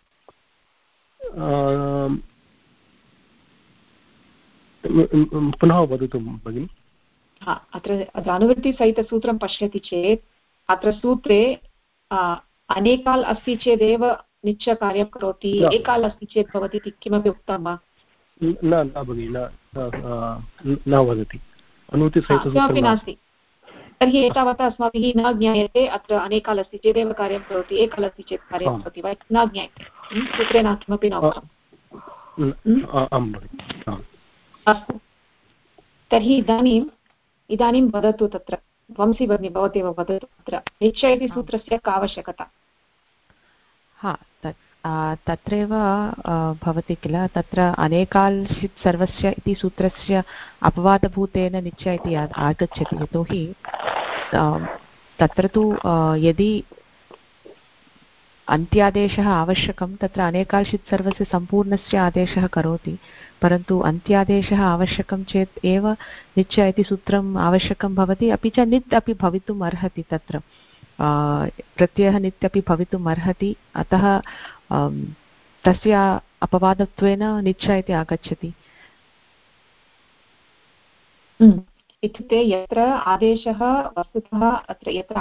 पुनः वदतु भगिनि। अत्र अनुवृत्तिसहितसूत्रं पश्यति चेत् अत्र सूत्रे अनेकाल् अस्ति चेदेव निच्च कार्यं करोति, एकाल् अस्ति चेत् भवति इति किमपि उक्तं वा? न भगिनि, न वदति। किमपि नास्ति। तर्हि एतावता अस्माभिः न ज्ञायते अत्र अनेकाल् अस्ति चेदेव कार्यं करोति, एकाल् अस्ति चेत् कार्यं करोति वा न ज्ञायते। सूत्रे न किमपि न उक्तम्। अस्तु, तर्हि इदानीं वदतु तत्र वंशी भगिनी भवतेव वदतु तत्र निच्छ इति सूत्रस्य का आवश्यकता? तत्रैव भवति किल, तत्र अनेकाल्शित् सर्वस्य इति सूत्रस्य अपवादभूतेन निच्छ इति आगच्छति। यतोहि तत्र तु यदि अन्त्यादेशः आवश्यकं तत्र अनेकाल्शित् सर्वस्य सम्पूर्णस्य आदेशः करोति, परन्तु अन्त्यादेशः आवश्यकं चेत् एव निच्छ इति सूत्रम् आवश्यकं भवति। अपि च नित् अपि भवितुम् अर्हति, तत्र प्रत्ययः नित् अपि भवितुम् अर्हति। अतः तस्य अपवादत्वेन निच्छ इति आगच्छति। इत्युक्ते यत्र आदेशः वस्तुतः अत्र यत्र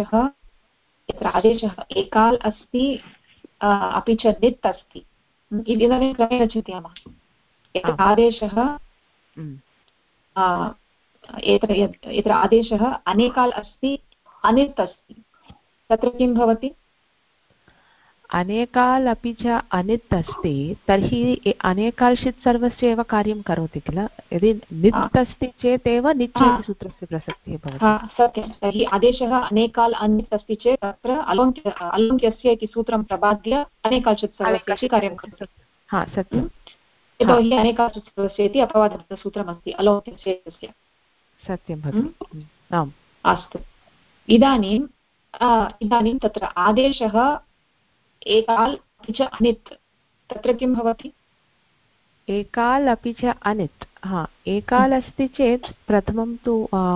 आदेशः एकाल् अस्ति अपि च नित् अस्ति, इदानीं क्रमेण चिन्तयामः। यत्र आदेशः यत्र आदेशः अनेकाल् अस्ति अनित् अस्ति, तत्र किं भवति? अनेकाल् अपि च अनित् अस्ति तर्हि अनेकाल्शित् सर्वस्य एव कार्यं करोति किल। यदि नित् अस्ति चेत् एव निच्छ इति सूत्रस्य प्रसक्तिः भवति। सत्यं। तर्हि आदेशः अनेकाल् अनित् अस्ति चेत् तत्र अलोङ्क्यस्य इति सूत्रं प्रबाद्य अनेकाल्शित् सर्वस्य कार्यं करोति। सत्यं। यतोहि अनेकाल्शित् सर्वस्य इति अपवादसूत्रमस्ति अलोङ्क्यस्य। सत्यं भगिनि। आम्, अस्तु। इदानीं तत्र आदेशः एकाल् अपि च अनित्, तत्र किं भवति? एकाल् अपि च अनित्। एकाल् अस्ति चेत् प्रथमं तु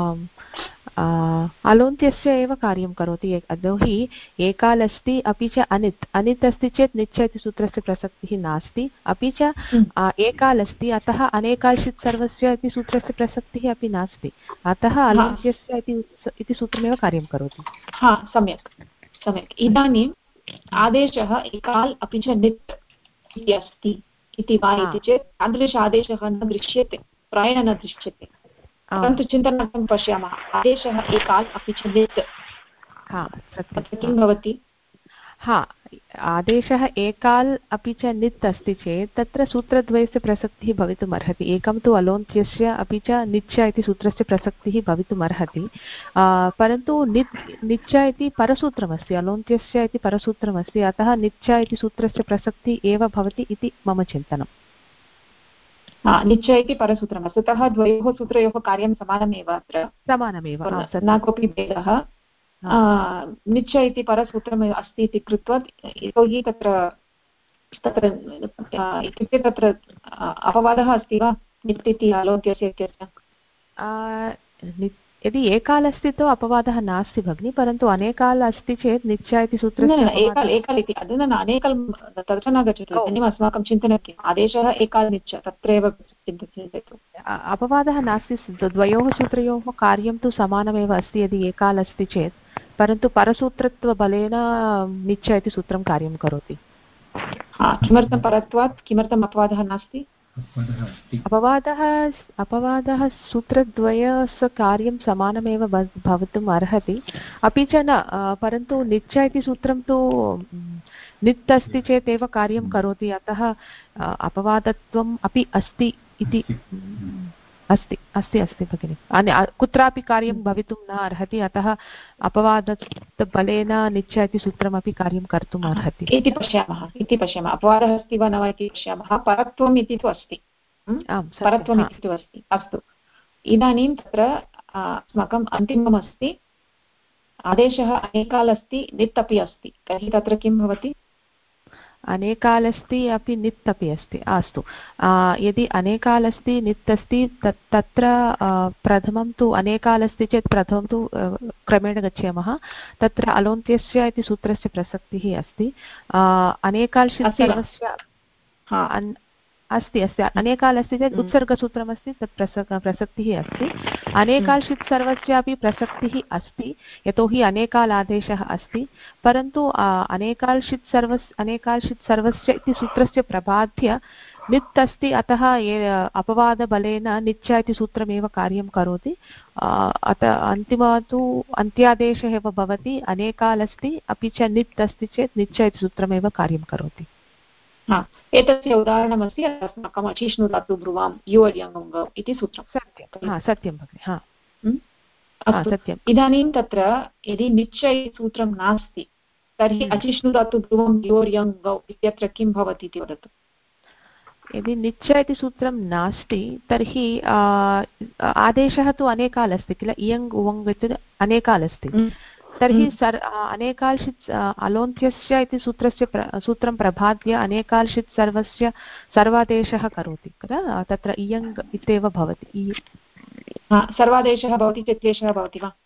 अलोन्त्यस्य एव कार्यं करोति। यतोहि एकाल् अस्ति अपि च अनित् अस्ति चेत् निच्छ इति सूत्रस्य प्रसक्तिः नास्ति। अपि च एकाल् अस्ति, अतः अनेकाल्शित् सर्वस्य इति सूत्रस्य प्रसक्तिः अपि नास्ति। अतः अलोन्त्यस्य इति सूत्रमेव कार्यं करोति। सम्यक्। इदानीम् आदेशः एकाल् अपि च नित् इति अस्ति इति वा इति चेत् तादृश आदेशः न दृश्यते, प्रायेण न दृश्यते। परन्तु चिन्तनार्थं पश्यामः, आदेशः एकाल् अपि च नित्, तत्र किं भवति? आदेशः एकाल् अपि च नित् अस्ति चेत् तत्र सूत्रद्वयस्य प्रसक्तिः भवितुम् अर्हति। एकं तु अलोन्त्यस्य, अपि च निच्छ इति सूत्रस्य प्रसक्तिः भवितुम् अर्हति। परन्तु निच्छ इति परसूत्रमस्ति, अलोन्त्यस्य इति परसूत्रमस्ति, अतः निच्छ इति सूत्रस्य प्रसक्तिः एव भवति इति मम चिन्तनम्। निश्चय इति परसूत्रम् वस्तुतः द्वयोः सूत्रयोः कार्यं समानमेव अत्र समानमेव न कोऽपि भेदः निश्चय इति परसूत्रम् अस्ति इति कृत्वा यतोहि तत्र इत्युक्ते तत्र अपवादः अस्ति वा नित् इति आलोक्यस्य इत्यस्य यदि एकाल अस्ति तो अपवादः नास्ति भगिनि परन्तु अनेकाल अस्ति चेत् निश्चय इति सूत्रस्य एकाल इति अधुना न अनेकल तत्र न गच्छति इदानीम् अस्माकं चिन्तनं किम् आदेशः एकाल निश्चय तत्रैव चिन्तयतु अपवादः नास्ति द्वयोः सूत्रयोः कार्यं तु समानमेव अस्ति यदि एकाल अस्ति चेत् परन्तु परसूत्रत्वबलेन निश्चय इति सूत्रं कार्यं करोति किमर्थं परत्वात् किमर्थम् अपवादः नास्ति अपवादः सूत्रद्वयस्य कार्यं समानमेव भवितुम् अर्हति अपि च न परन्तु निश्चय इति सूत्रं तु नित् अस्ति चेत् एव कार्यं करोति अतः अपवादत्वम् अपि अस्ति इति अस्ति भगिनि कुत्रापि कार्यं भवितुं न अर्हति अतः अपवादबलेन निश्चय इति सूत्रमपि कार्यं कर्तुम् अर्हति इति पश्यामः अपवादः अस्ति वा न वा इति पश्यामः परत्वम् इति तु अस्ति परत्वम् इति तु अस्ति अस्तु इदानीं तत्र अस्माकम् अन्तिमम् अस्ति आदेशः अनेकाल अस्ति नित् अपि अस्ति तर्हि तत्र किं भवति अनेकाल अस्ति अपि नित् अपि अस्ति अस्तु यदि अनेकाल अस्ति नित् अस्ति तत्र प्रथमं तु अनेकाल अस्ति चेत् प्रथमं तु क्रमेण गच्छामः तत्र अलोन्त्यस्य इति सूत्रस्य प्रसक्तिः अस्ति अनेकाल्शित् सर्वस्य अस्ति अनेकाल अस्ति चेत् उत्सर्गसूत्रमस्ति तत् प्रसक्तिः अस्ति अनेकाल्शित् सर्वस्यापि प्रसक्तिः अस्ति यतोहि अनेकाल आदेशः अस्ति परन्तु अनेकाल्शित् सर्वस्य इति सूत्रस्य प्रबाध्य नित् अस्ति अतः अपवादबलेन निश्चय इति सूत्रमेव कार्यं करोति अतः अन्तिमः तु अन्त्यादेशः एव भवति अनेकाल अस्ति अपि च नित् अस्ति चेत् निश्चय इति सूत्रमेव कार्यं करोति एतस्य उदाहरणमस्ति अस्माकम् अचिष्णुधातु ब्रुवां युवर्यङ्गौ इति सूत्रं सत्यं भगिनि सत्यम् इदानीं तत्र यदि निश्चय सूत्रं नास्ति तर्हि अचिष्णुधातु ब्रुवं युवर्यङ्गौ इत्यत्र किं भवति इति वदतु यदि निश्चय इति सूत्रं नास्ति तर्हि आदेशः तु अनेकाल अस्ति किल इयङ् उवङ् इति अनेकाल अस्ति तर्हि अनेकाल्शित् अलोन्त्यस्य इति सूत्रं प्रबाद्य अनेकाल्शित् सर्वस्य सर्वादेशः करोति किल तत्र इयङ् इत्येव भवति सर्वादेशः भवति चेत् क्लेशः भवति वा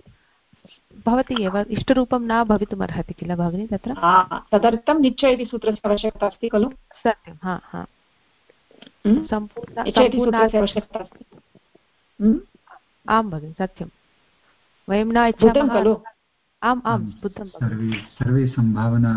भवति एव इष्टरूपं न भवितुमर्हति किल भगिनि तत्र तदर्थं निश्चय इति सूत्रस्य आवश्यकता अस्ति खलु सत्यं आवश्यकता अस्ति आं भगिनि सत्यं वयं न इच्छामः खलु आम् बुद्धं सर्वे सम्भावना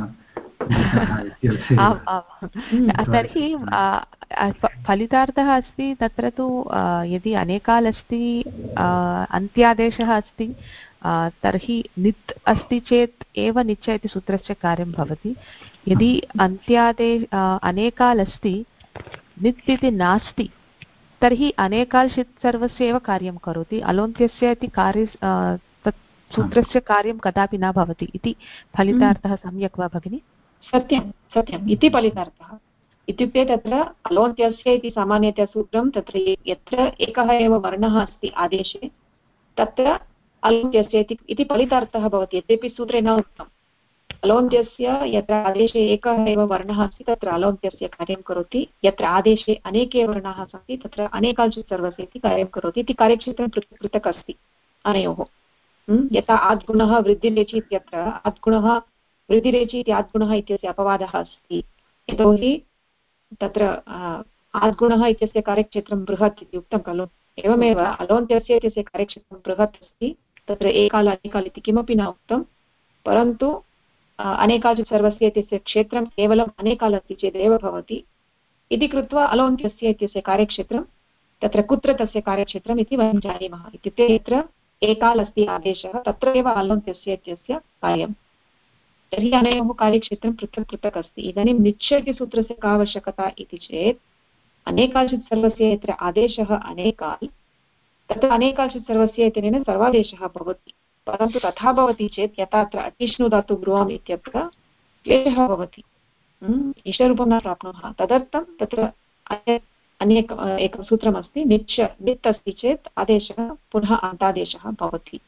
तर्हि फलितार्थः अस्ति तत्र तु यदि अनेकाल अस्ति अन्त्यादेशः अस्ति तर्हि नित् अस्ति चेत् एव निश्चय इति सूत्रस्य कार्यं भवति यदि अनेकाल अस्ति नित् इति नास्ति तर्हि अनेकाल्शित् सर्वस्य एव कार्यं करोति अलोन्त्यस्य इति कार्य सूत्रस्य कार्यं कदापि न भवति इति फलितार्थः सम्यक् वा भगिनि सत्यम् इति फलितार्थः इत्युक्ते तत्र अलोन्त्यस्य इति सामान्यतया सूत्रं तत्र यत्र एकः एव वर्णः अस्ति आदेशे तत्र अलोन्त्यस्य इति फलितार्थः भवति यद्यपि सूत्रे न उक्तम् अलोन्त्यस्य यत्र आदेशे एकः एव वर्णः अस्ति तत्र अलोन्त्यस्य कार्यं करोति यत्र आदेशे अनेके वर्णाः सन्ति तत्र अनेकाल्शित् सर्वस्य इति कार्यं करोति इति कार्यक्षेत्रं पृथक् अस्ति अनयोः यथा आद्गुणः वृद्धिरेचि इत्यत्र आद्गुणः वृद्धिरेचि इति आद्गुणः इत्यस्य अपवादः अस्ति यतोहि तत्र आद्गुणः इत्यस्य कार्यक्षेत्रं बृहत् इति उक्तं खलु एवमेव अलोन्त्यस्य इत्यस्य कार्यक्षेत्रं बृहत् अस्ति तत्र एकाल अनेकाल इति किमपि न उक्तं परन्तु अनेकाल्शित् सर्वस्य इत्यस्य क्षेत्रं केवलम् अनेकाल अस्ति चेदेव भवति इति कृत्वा अलोन्त्यस्य इत्यस्य कार्यक्षेत्रं तत्र कुत्र तस्य कार्यक्षेत्रम् इति वयं जानीमः इत्युक्ते यत्र एकाल अस्ति आदेशः तत्र एव अलोन्त्यस्य इत्यस्य कार्यं तर्हि अनयोः कार्यक्षेत्रं पृथक् अस्ति इदानीं निश्चय इति सूत्रस्य का आवश्यकता इति चेत् अनेकाल्शित् सर्वस्य यत्र आदेशः अनेकाल् तत्र अनेकाल्शित् सर्वस्य इत्यनेन सर्वादेशः भवति परन्तु तथा भवति चेत् यथा अत्र अतिष्णुधातु ब्रुवाम् इत्यत्र क्लेशः भवति इष्टरूपं न प्राप्नुमः तदर्थं तत्र एकं सूत्रमस्ति नित् अस्ति चेत् आदेशः पुनः अन्तादेशः भवति।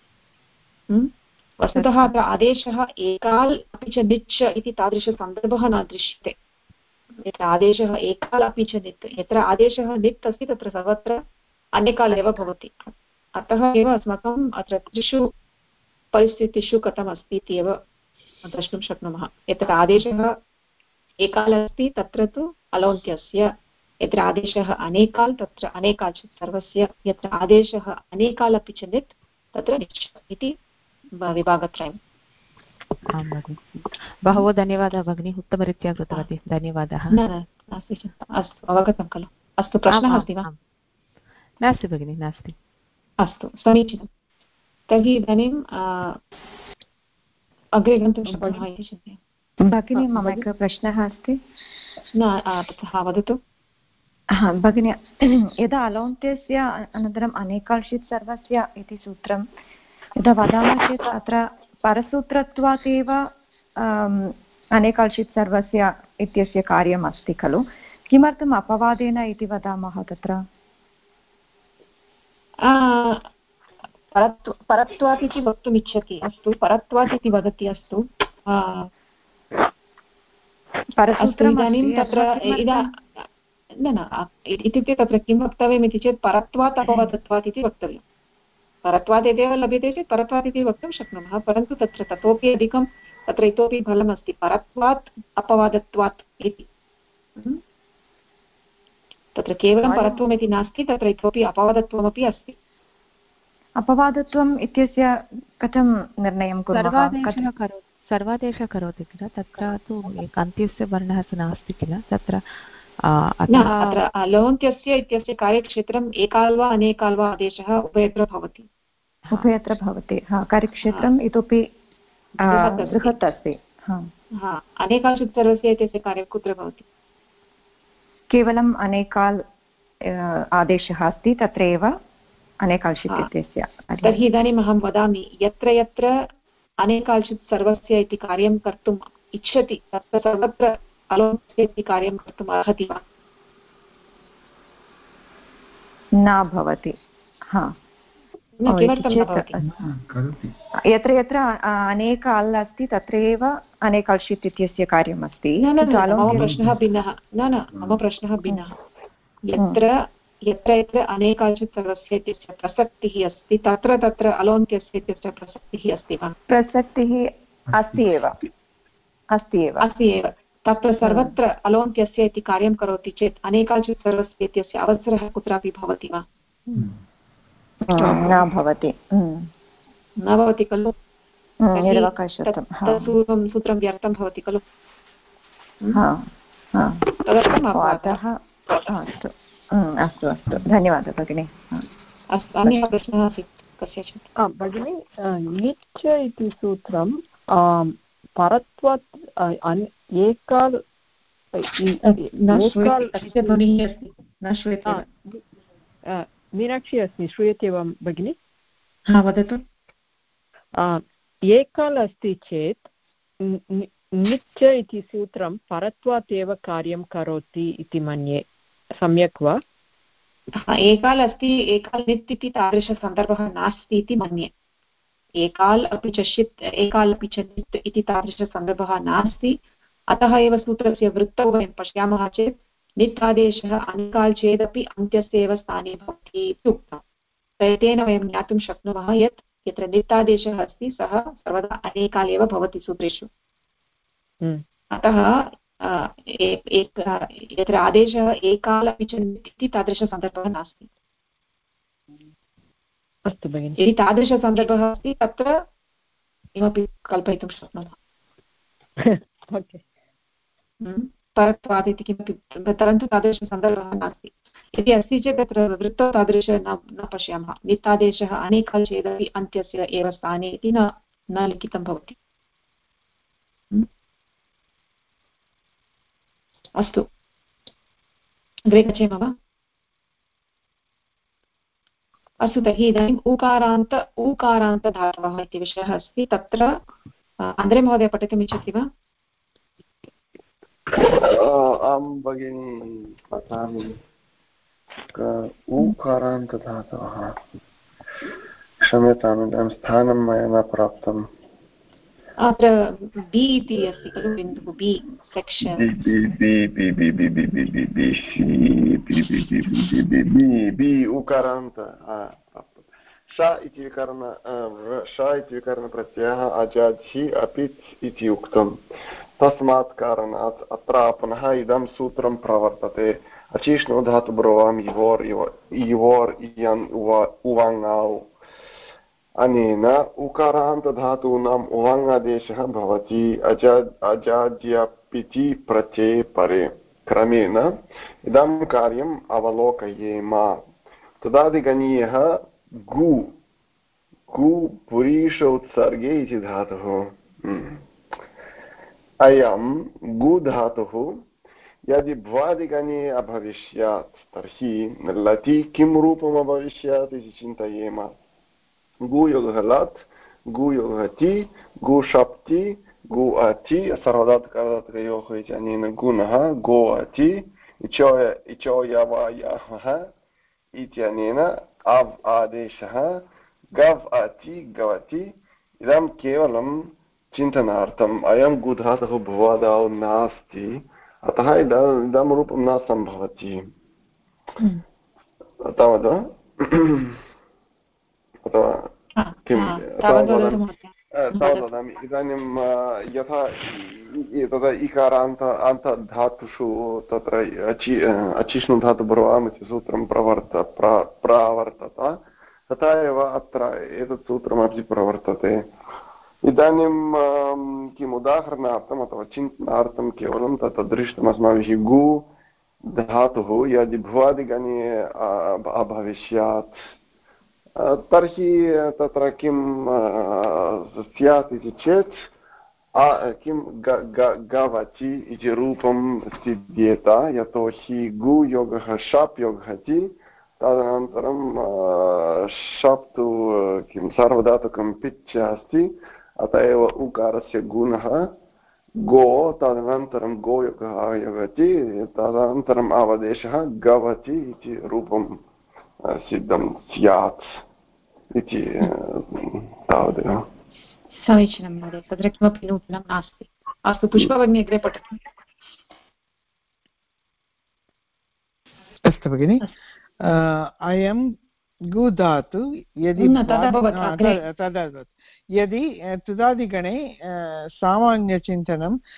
वस्तुतः अत्र आदेशः एकाल् अपि च निच् इति तादृशसन्दर्भः न दृश्यते। यत्र आदेशः एकाल् अपि च नित्, यत्र आदेशः नित् अस्ति तत्र सर्वत्र अनेकाल् एव भवति। अतः एव अस्माकम् अत्र त्रिषु परिस्थितिषु कथम् अस्ति इति एव द्रष्टुं शक्नुमः। यत्र आदेशः एकाल् अस्ति तत्र तु अलौन्त्यस्य, यत्र आदेशः अनेकाल् तत्र अनेकाल् सर्वस्य, यत्र आदेशः अनेकाल् अपि च नित् तत्र निच् इति विभागत्रयम्। आं भगिनि, बहवो धन्यवादः भगिनी, उत्तमरीत्या कृतवती, धन्यवादः। नास्ति चिन्ता, अस्तु अवगतं खलु? अस्तु, प्रश्नः अस्ति वा? नास्ति भगिनि, नास्ति। अस्तु, समीचीनं। तर्हि इदानीम् अग्रे गन्तुं शक्नुमः इति चिन्तयामि। भगिनी, मम एकः प्रश्नः अस्ति। वदतु। भगिनी, यदा अलौन्त्यस्य अनन्तरम् अनेकाल्शित् सर्वस्य इति सूत्रं यदा वदामः चेत् अत्र परसूत्रत्वात् एव अनेकाल्शित् सर्वस्य इत्यस्य कार्यम् अस्ति खलु? किमर्थम् अपवादेन इति वदामः तत्र? परत्वात् इति वक्तुम् इच्छति। अस्तु, परत्वात् इति वदति। अस्तु, इदानीं तत्र इत्युक्ते तत्र किं वक्तव्यम् इति चेत् परत्वात् अपवादत्वात् इति वक्तव्यम्। परत्वात् यदेव लभ्यते चेत् परत्वात् इति वक्तुं शक्नुमः, परन्तु तत्र ततोपि अधिकं तत्र इतोपि फलमस्ति, परत्वात् अपवादत्वात् इति। तत्र केवलं परत्वम् इति नास्ति, तत्र इतोपि अपवादत्वमपि अस्ति। अपवादत्वम् इत्यस्य कथं निर्णयं कुर्मः? सर्वादेशः करोति किल, तत्र तु अन्त्यस्य वर्णः नास्ति किल, तत्र अत्र अलौन्त्यस्य इत्यस्य कार्यक्षेत्रम् एकाल् वा अनेकाल् वा आदेशः उभयत्र भवति। उभयत्र भवति, कार्यक्षेत्रम् इतोपि बृहत् अस्ति। अनेकाल्शित् सर्वस्य इत्यस्य कार्यं कुत्र भवति? केवलम् अनेकाल् आदेशः अस्ति, तत्र एव अनेकाल्शित् इत्यस्य। तर्हि इदानीम् अहं वदामि, यत्र यत्र अनेकाल्शित् सर्वस्य इति कार्यं कर्तुम् इच्छति तत्र सर्वत्र अलौन्त्यस्य इति कार्यं कर्तुम् अर्हति वा? न भवति। यत्र यत्र अनेकाल् अस्ति तत्र एव अनेकाल्शित् इत्यस्य कार्यम् अस्ति। मम प्रश्नः भिन्नः। मम प्रश्नः भिन्नः। यत्र यत्र अनेकाल्शित् सर्वस्य इत्यस्य प्रसक्तिः अस्ति तत्र तत्र अलौन्त्यस्य इत्यस्य प्रसक्तिः अस्ति वा? प्रसक्तिः अस्ति एव। तत्र सर्वत्र अलौन्त्यस्य इति कार्यं करोति चेत् अनेकाल्शित् सर्वस्य इत्यस्य अवसरः कुत्रापि भवति वा? न भवति खलु? तत्पूर्वं सूत्रं व्यर्थं भवति खलु? अस्तु, धन्यवादः भगिनि। अस्तु, अन्यः प्रश्नः आसीत् कस्यचित्? भगिनि, निच् इति सूत्रं परत्वात् एकाल् मीनाक्षी अस्ति, श्रूयते वा भगिनि? वदतु। एकाल् अस्ति चेत् निच् इति सूत्रं परत्वात् एव कार्यं करोति इति मन्ये, सम्यक् वा? एकाल् अस्ति, एकाल् नित् इति तादृशसन्दर्भः नास्ति इति मन्ये। एकाल् अपि च शित्, एकाल् अपि च नित् इति तादृशसन्दर्भः नास्ति। अतः एव सूत्रस्य वृत्तौ वयं पश्यामः चेत् नित् आदेशः अनेकाल् चेदपि अन्त्यस्य एव स्थाने भवति इति उक्तं। तेन वयं ज्ञातुं शक्नुमः यत् यत्र नित् आदेशः अस्ति सः सर्वदा अनेकाल् एव भवति सूत्रेषु। अतः यत्र आदेशः एकाल् अपि च नित् इति तादृशसन्दर्भः नास्ति। अस्तु भगिनि, यदि तादृशसन्दर्भः अस्ति तत्र किमपि कल्पयितुं शक्नुमः। परत्वात् इति किमपि, परन्तु तादृशसन्दर्भः नास्ति। यदि अस्ति चेत् तत्र वृत्तौ तादृश न पश्यामः। नित्तादेशः अनेकाल् चेदपि अन्त्यस्य एव स्थाने इति न लिखितं भवति। अस्तु, अग्रे गच्छेम वा? अस्तु, तर्हि इदानीम् ऊकारान्तधातवः इति विषयः अस्ति। तत्र अन्द्रे महोदय पठितुम् इच्छति वा? आं भगिनि, पठामि। ऊकारान्तधातवः क्षम्यताम् इदानीं स्थानं मया न प्राप्तम् अत्र बि इति अस्ति खलु बिन्दुः बि सेक्षन् उकारान्त श इति विकरणप्रत्ययः अजाधि अपित् इति उक्तं तस्मात् कारणात् अत्र पुनः इदं सूत्रं प्रवर्तते अचिष्णु धातु ब्रुवाम् इवोर् इयन् उवाङौ अनेन उकारान्तधातूनाम् उवाङादेशः भवति अजाद्यपिति प्रत्यये परे क्रमेण इदं कार्यम् अवलोकयेम तदादिगणीयः गु पुरीषोत्सर्गे इति धातुः अयं गु धातुः यदि भ्वादिगणे अभविष्यात् तर्हि लति किं रूपम् अभविष्यात् इति चिन्तयेम गुयोगः लट् गुयोगः ति गुशप्ति गु अति सर्वधातुकयोः इत्यनेन गुणः गो अति इचोयवायाः इत्यनेन अव् आदेशः गव् अति गवति इदं केवलं चिन्तनार्थम् अयं गुधातुः भुवादौ नास्ति अतः इदं रूपं न सम्भवति तावत् किं तावत् वदामि इदानीं यथा तदा इकारान्त अन्तधातुषु तत्र अचिष्णुधातु ब्रुवाम् इति सूत्रं प्रावर्तत तथा एव अत्र एतत् सूत्रमपि प्रवर्तते इदानीं किम् उदाहरणार्थम् अथवा चिन्तनार्थं केवलं तत् दृष्टम् अस्माभिः गु धातुः यदि भुवादिगणे अभविष्यात् तर्हि तत्र किं स्यात् इति चेत् किं गवति इति रूपं सिद्ध्येत यतोहि गुयोगः शप् योगः इति तदनन्तरं शप् तु किं सार्वधातुकं पिच् अस्ति अत एव उकारस्य गुणः गो तदनन्तरं गोयोगः आयोगति तदनन्तरम् अवदेशः गवति इति रूपं सिद्धं स्यात् इति तावदेव समीचीनं महोदय तत्र किमपि नूतनं नास्ति अस्तु पुष्पभगिनी अग्रे पठतु अस्तु भगिनि अयं गु धातु यदि यदि तुदादिगणे सामान्यचिन्तनम्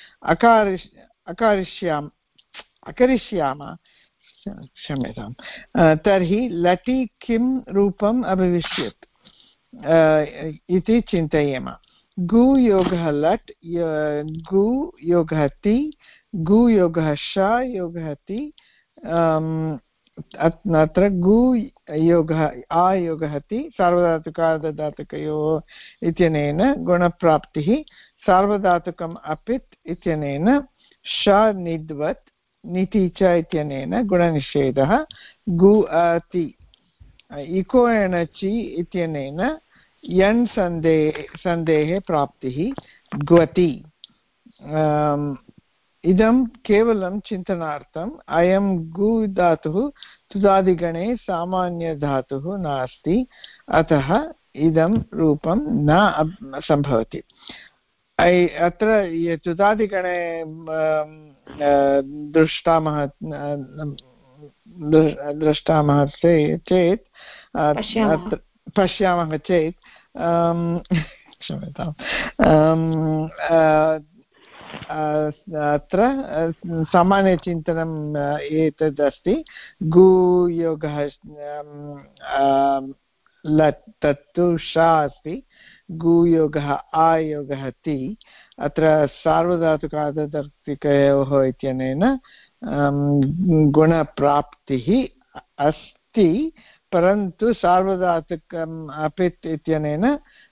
अकरिष्यामः क्षम्यतां तर्हि लटि किं रूपम् अभविष्यत् इति चिन्तयेम गु योगः लट् गु योगः ति गु योगः श योगः ति अत्र गु योगः आयोगः ति सार्वधातुकार्धधातुकयोः इत्यनेन गुणप्राप्तिः सार्वधातुकम् अपित् इत्यनेन श निद्वत् निति च इत्यनेन गुणनिषेधः गु अति इको एणचि इत्यनेन यण् सन्धेः प्राप्तिः ग्वति इदं केवलं चिन्तनार्थम् अयं गु धातुः तुदादिगणे सामान्यधातुः नास्ति अतः इदं रूपं न सम्भवति अत्र तुदादिगणे द्रष्टामः चेत् पश्यामः चेत् क्षम्यताम् अत्र सामान्यचिन्तनम् एतदस्ति गुयोगः लट् तत्तु श अस्ति गुयोगः आयोगः ति अत्र सार्वधातुकार्धधातुकयोः इत्यनेन गुणप्राप्तिः अस्ति परन्तु सार्वधातुकम् अपित् इत्यनेन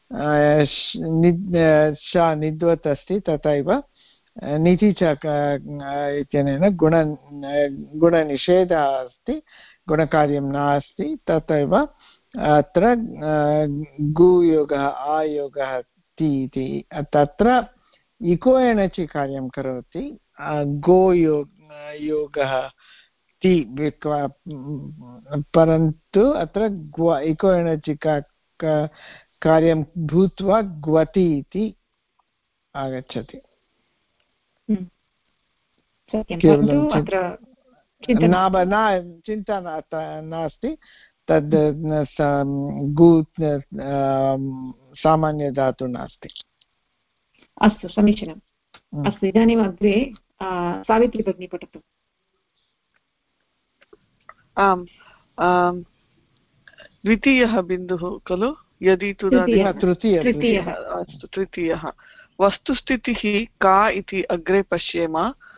श निद्वत् अस्ति तथैव निति च इत्यनेन गुणनिषेधः अस्ति गुणकार्यं नास्ति तथैव अत्र गुयोगः आयोगः ति इति तत्र इको एणचि कार्यं करोति गो योगः ति परन्तु अत्र इको एणचिका कार्यं भूत्वा ग्वति इति आगच्छति। चिन्ता नास्ति, तद् गु सामान्यधातु नास्ति। अस्तु, समीचीनम्। अस्तु, इदानीम् अग्रे सावित्री भगिनी पठतु। आम्, द्वितीयः बिन्दुः खलु, यदि तु तृतीयः वस्तुस्थितिः का इति अग्रे पश्येम।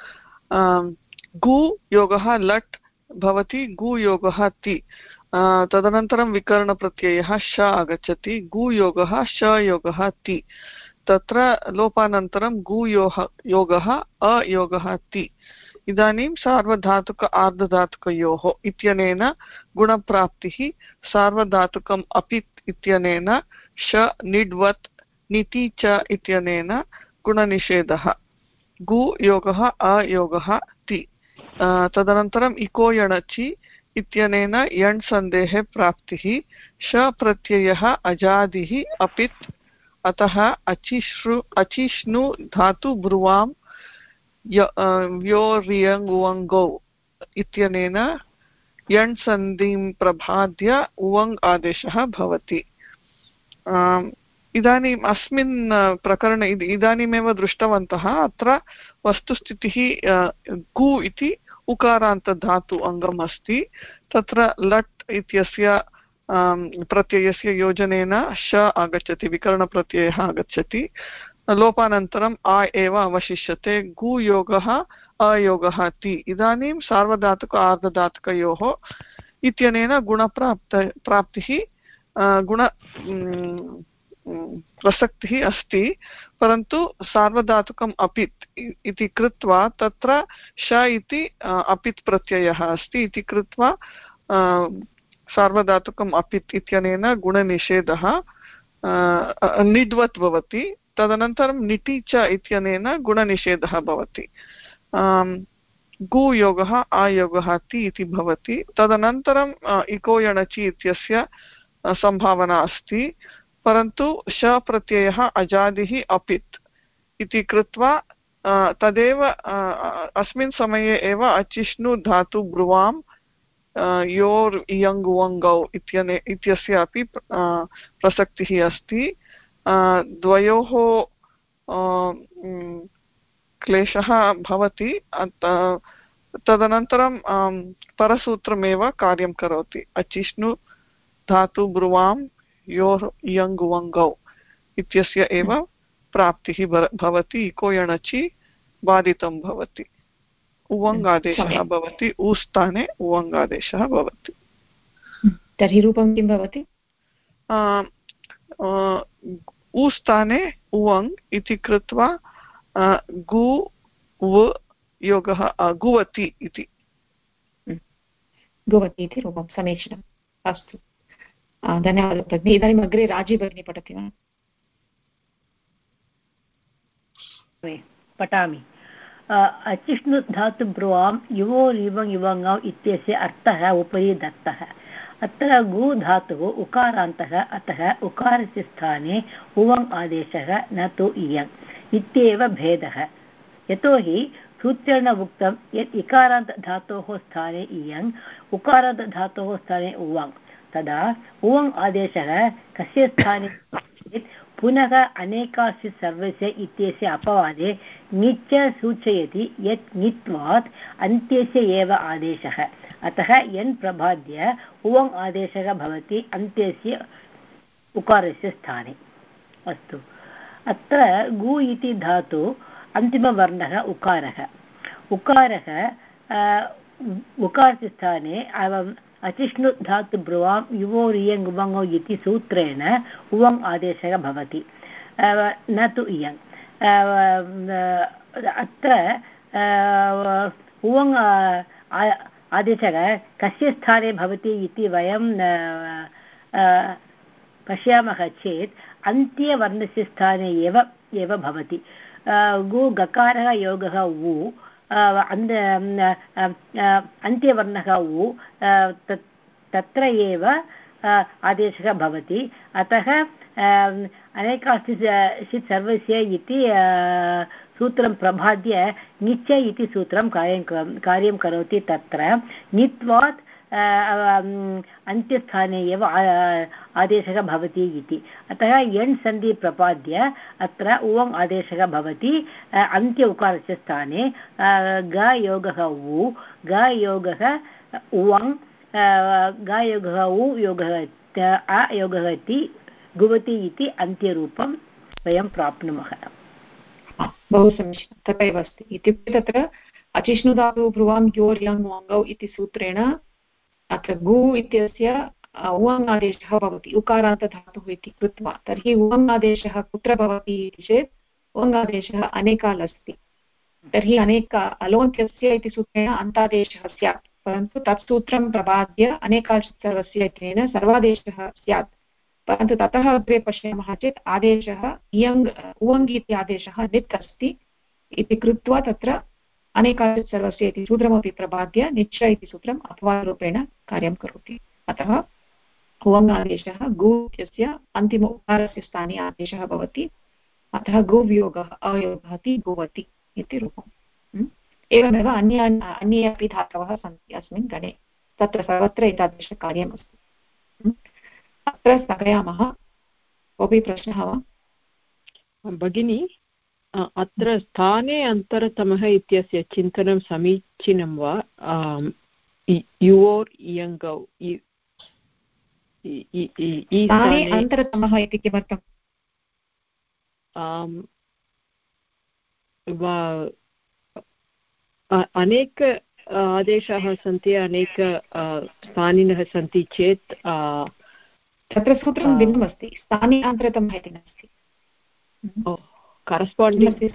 गु योगः लट् भवति, गु योगः ति, तदनन्तरं विकरणप्रत्ययः श आगच्छति, गु योगः श योगः ति, तत्र लोपानन्तरं गु योगः अयोगः ति। इदानीं सार्वधातुक आर्धधातुकयोः इत्यनेन गुणप्राप्तिः, सार्वधातुकम् अपित् इत्यनेन श निड्वत् निति च इत्यनेन गुणनिषेधः, गु योगः अयोगः ति। तदनन्तरम् इको यणचि इत्यनेन यण् सन्धेः प्राप्तिः, श प्रत्ययः अजादिः अपित्, अतः अचिष्णु धातु ब्रुवां व्योरियङ् इत्यनेन यण् सन्धिं प्रभाद्य उवङ् आदेशः भवति। इदानीम् अस्मिन् प्रकरणे इदानीमेव दृष्टवन्तः, अत्र वस्तुस्थितिः गु इति उकारान्तधातु अङ्गम् अस्ति, तत्र लट् इत्यस्य प्रत्ययस्य योजनेन श आगच्छति, विकरणप्रत्ययः आगच्छति, लोपानन्तरम् आ एव अवशिष्यते, गु योगः अयोगः ति। इदानीं सार्वधातुक आर्धधातुकयोः इत्यनेन गुणप्राप्तिः गुण प्रसक्तिः अस्ति, परन्तु सार्वधातुकम् अपित् इति कृत्वा तत्र श इति अपित् प्रत्ययः अस्ति इति कृत्वा सार्वधातुकम् अपित् इत्यनेन गुणनिषेधः निड्वत् भवति, तदनन्तरं निति च इत्यनेन गुणनिषेधः भवति, गु योगः अयोगः ति इति भवति। तदनन्तरम् इको यणचि इत्यस्य सम्भावना अस्ति, परन्तु श प्रत्ययः अजादिः अपित् इति कृत्वा तदेव अस्मिन् समये एव अचिष्णु धातु ब्रुवां योर् इयङ् वङ्गौ इत्यस्य अपि प्रसक्तिः अस्ति। द्वयोः क्लेशः भवति, तदनन्तरं परसूत्रमेव कार्यं करोति, अचिष्णु धातु ब्रुवां योर् इयङ् वङ्गौ इत्यस्य एव प्राप्तिः भवति, इको यणचि बाधितं भवति, उवङ् आदेशः भवति, ऊस्थाने उवङ् आदेशः भवति। तर्हि रूपं किं भवति? ऊस्थाने उवङ् इति कृत्वा गु व योगः गुवति इति, गुवति इति रूपं। समीचीनम्। अस्तु, धन्यवादः भगिनी। इदानीम् अग्रे राजी भगिनी पठति वा? पठामि। अचिष्णु धातु ब्रुवां युवोरिवङ् युवङौ इत्यस्य अर्थः उपरि दत्तः। अत्र गु धातुः उकारान्तः, अतः उकारस्य स्थाने उवङ् आदेशः न तु इयङ् इत्येव भेदः। यतोहि सूत्रेण उक्तं यत् इकारान्तधातोः स्थाने इयङ्, उकारान्तधातोः स्थाने उवङ्, तदा उवङ् आदेशः कस्य स्थाने पुनः अनेकास्य सर्वस्य इत्यस्य अपवादे ङिच्च सूचयति यत् ङित्वात् अन्त्यस्य एव आदेशः, अतः यन् प्रभाद्य उवङ् आदेशः भवति अन्त्यस्य उकारस्य स्थाने। अस्तु, अत्र गु इति धातु अन्तिमवर्णः उकारः, उकारस्य स्थाने अचिष्णु धातु ब्रुवां युवोरियङ् उवङौ इति सूत्रेण उवङ् आदेशः भवति, न तु इयङ्। अत्र उवङ् आदेशः कस्य स्थाने भवति इति वयं पश्यामः चेत् अन्त्यवर्णस्य स्थाने एव भवति। गु गकारः योगः वु, अन्त्यवर्णः उ तत्र एव आदेशः भवति। अतः अनेकास्ति सर्वस्य इति सूत्रं प्रभाद्य निच इति सूत्रं कार्यं करोति। तत्र नित्वात् अन्त्यस्थाने एव आदेशः भवति इति। अतः यण् सन्धि प्रपाद्य अत्र उवङ् आदेशः भवति अन्त्य उकारस्य स्थाने। ग योगः उ, ग योगः उवङ्, ग योगः उ योगः अ योगः इति गुवति इति अन्त्यरूपं वयं प्राप्नुमः। बहु समीचीनं, तथैव अस्ति। इत्युक्ते तत्र अचिष्णुधातु भ्रुवां योर् यङ् वङ्गौ इति सूत्रेण अत्र गु इत्यस्य उवङ् आदेशः भवति उकारान्तधातुः इति कृत्वा। तर्हि उवङ् आदेशः कुत्र भवति इति चेत् उवङ् आदेशः अनेकाल् अस्ति। तर्हि अलोन्त्यस्य इति सूत्रेण अन्तादेशः स्यात्, परन्तु तत् सूत्रं प्रबाद्य अनेकाल् सर्वस्य इत्यनेन सर्वादेशः स्यात्। परन्तु ततः अग्रे पश्यामः चेत् आदेशः इयङ् उवङ् इति आदेशः नित् अस्ति इति कृत्वा तत्र अनेकाल् सर्वस्य इति सूत्रमपि प्रबाद्य निच्च इति सूत्रम् अपवादरूपेण कार्यं करोति। अतः उवङ् आदेशः गु इत्यस्य अन्तिम उकारस्य स्थाने आदेशः भवति। अतः गुव्योगः अयोगः इति गुवति इति रूपम्। एवमेव अन्ये अपि धातवः सन्ति अस्मिन् गणे, तत्र सर्वत्र एतादृशकार्यम् अस्ति। अत्र स्थगयामः। कोऽपि प्रश्नः वा भगिनी? अत्र स्थाने अन्तरतमः इत्यस्य चिन्तनं समीचीनं वा? युवोर् इयङ्गौ स्थाने अन्तरतमः इति किमर्थम्? अनेक आदेशाः सन्ति, अनेक स्थानिनः सन्ति चेत् तत्र सूत्रं भिन्नमस्ति। स्थाने अन्तरतमः इति नास्ति। करस्पाण्डिङ्ग्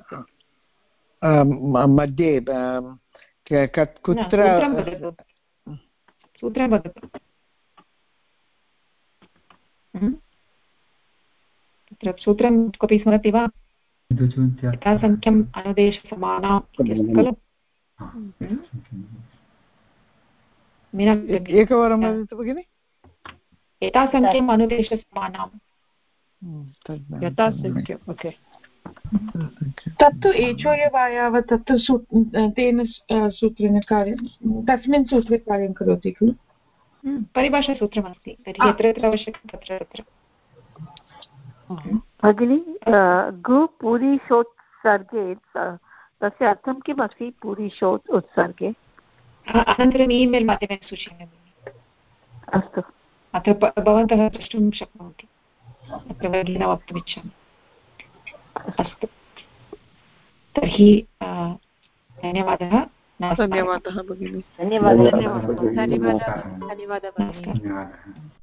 मध्ये कुत्र सूत्रं वदतु। तत्र सूत्रं कोऽपि स्मरति वा? यथासङ्ख्यम् अनुदेशसमानां खलु? एकवारं वदतु भगिनि। यथासङ्ख्यम् अनुदेशसमानां यथासङ्ख्यम्। ओके, तत्तु एचोयवायाव तत्तु तेन सूत्रेण कार्यं, तस्मिन् सूत्रे कार्यं करोति खलु। परिभाषासूत्रमस्ति। तर्हि यत्र यत्र आवश्यकं तत्र तत्र। भगिनी, गु पुरीषोत्सर्गे तस्य अर्थं किम् अस्ति? पुरीषोत् उत्सर्गे अनन्तरम् ईमेल् माध्यमेन सूचयामि। अस्तु, अत्र भवन्तः द्रष्टुं शक्नुवन्ति। अत्र भगिना वक्तुमिच्छामि। अस्तु, तर्हि धन्यवादः। धन्यवादः भगिनी। धन्यवादः भगिनी।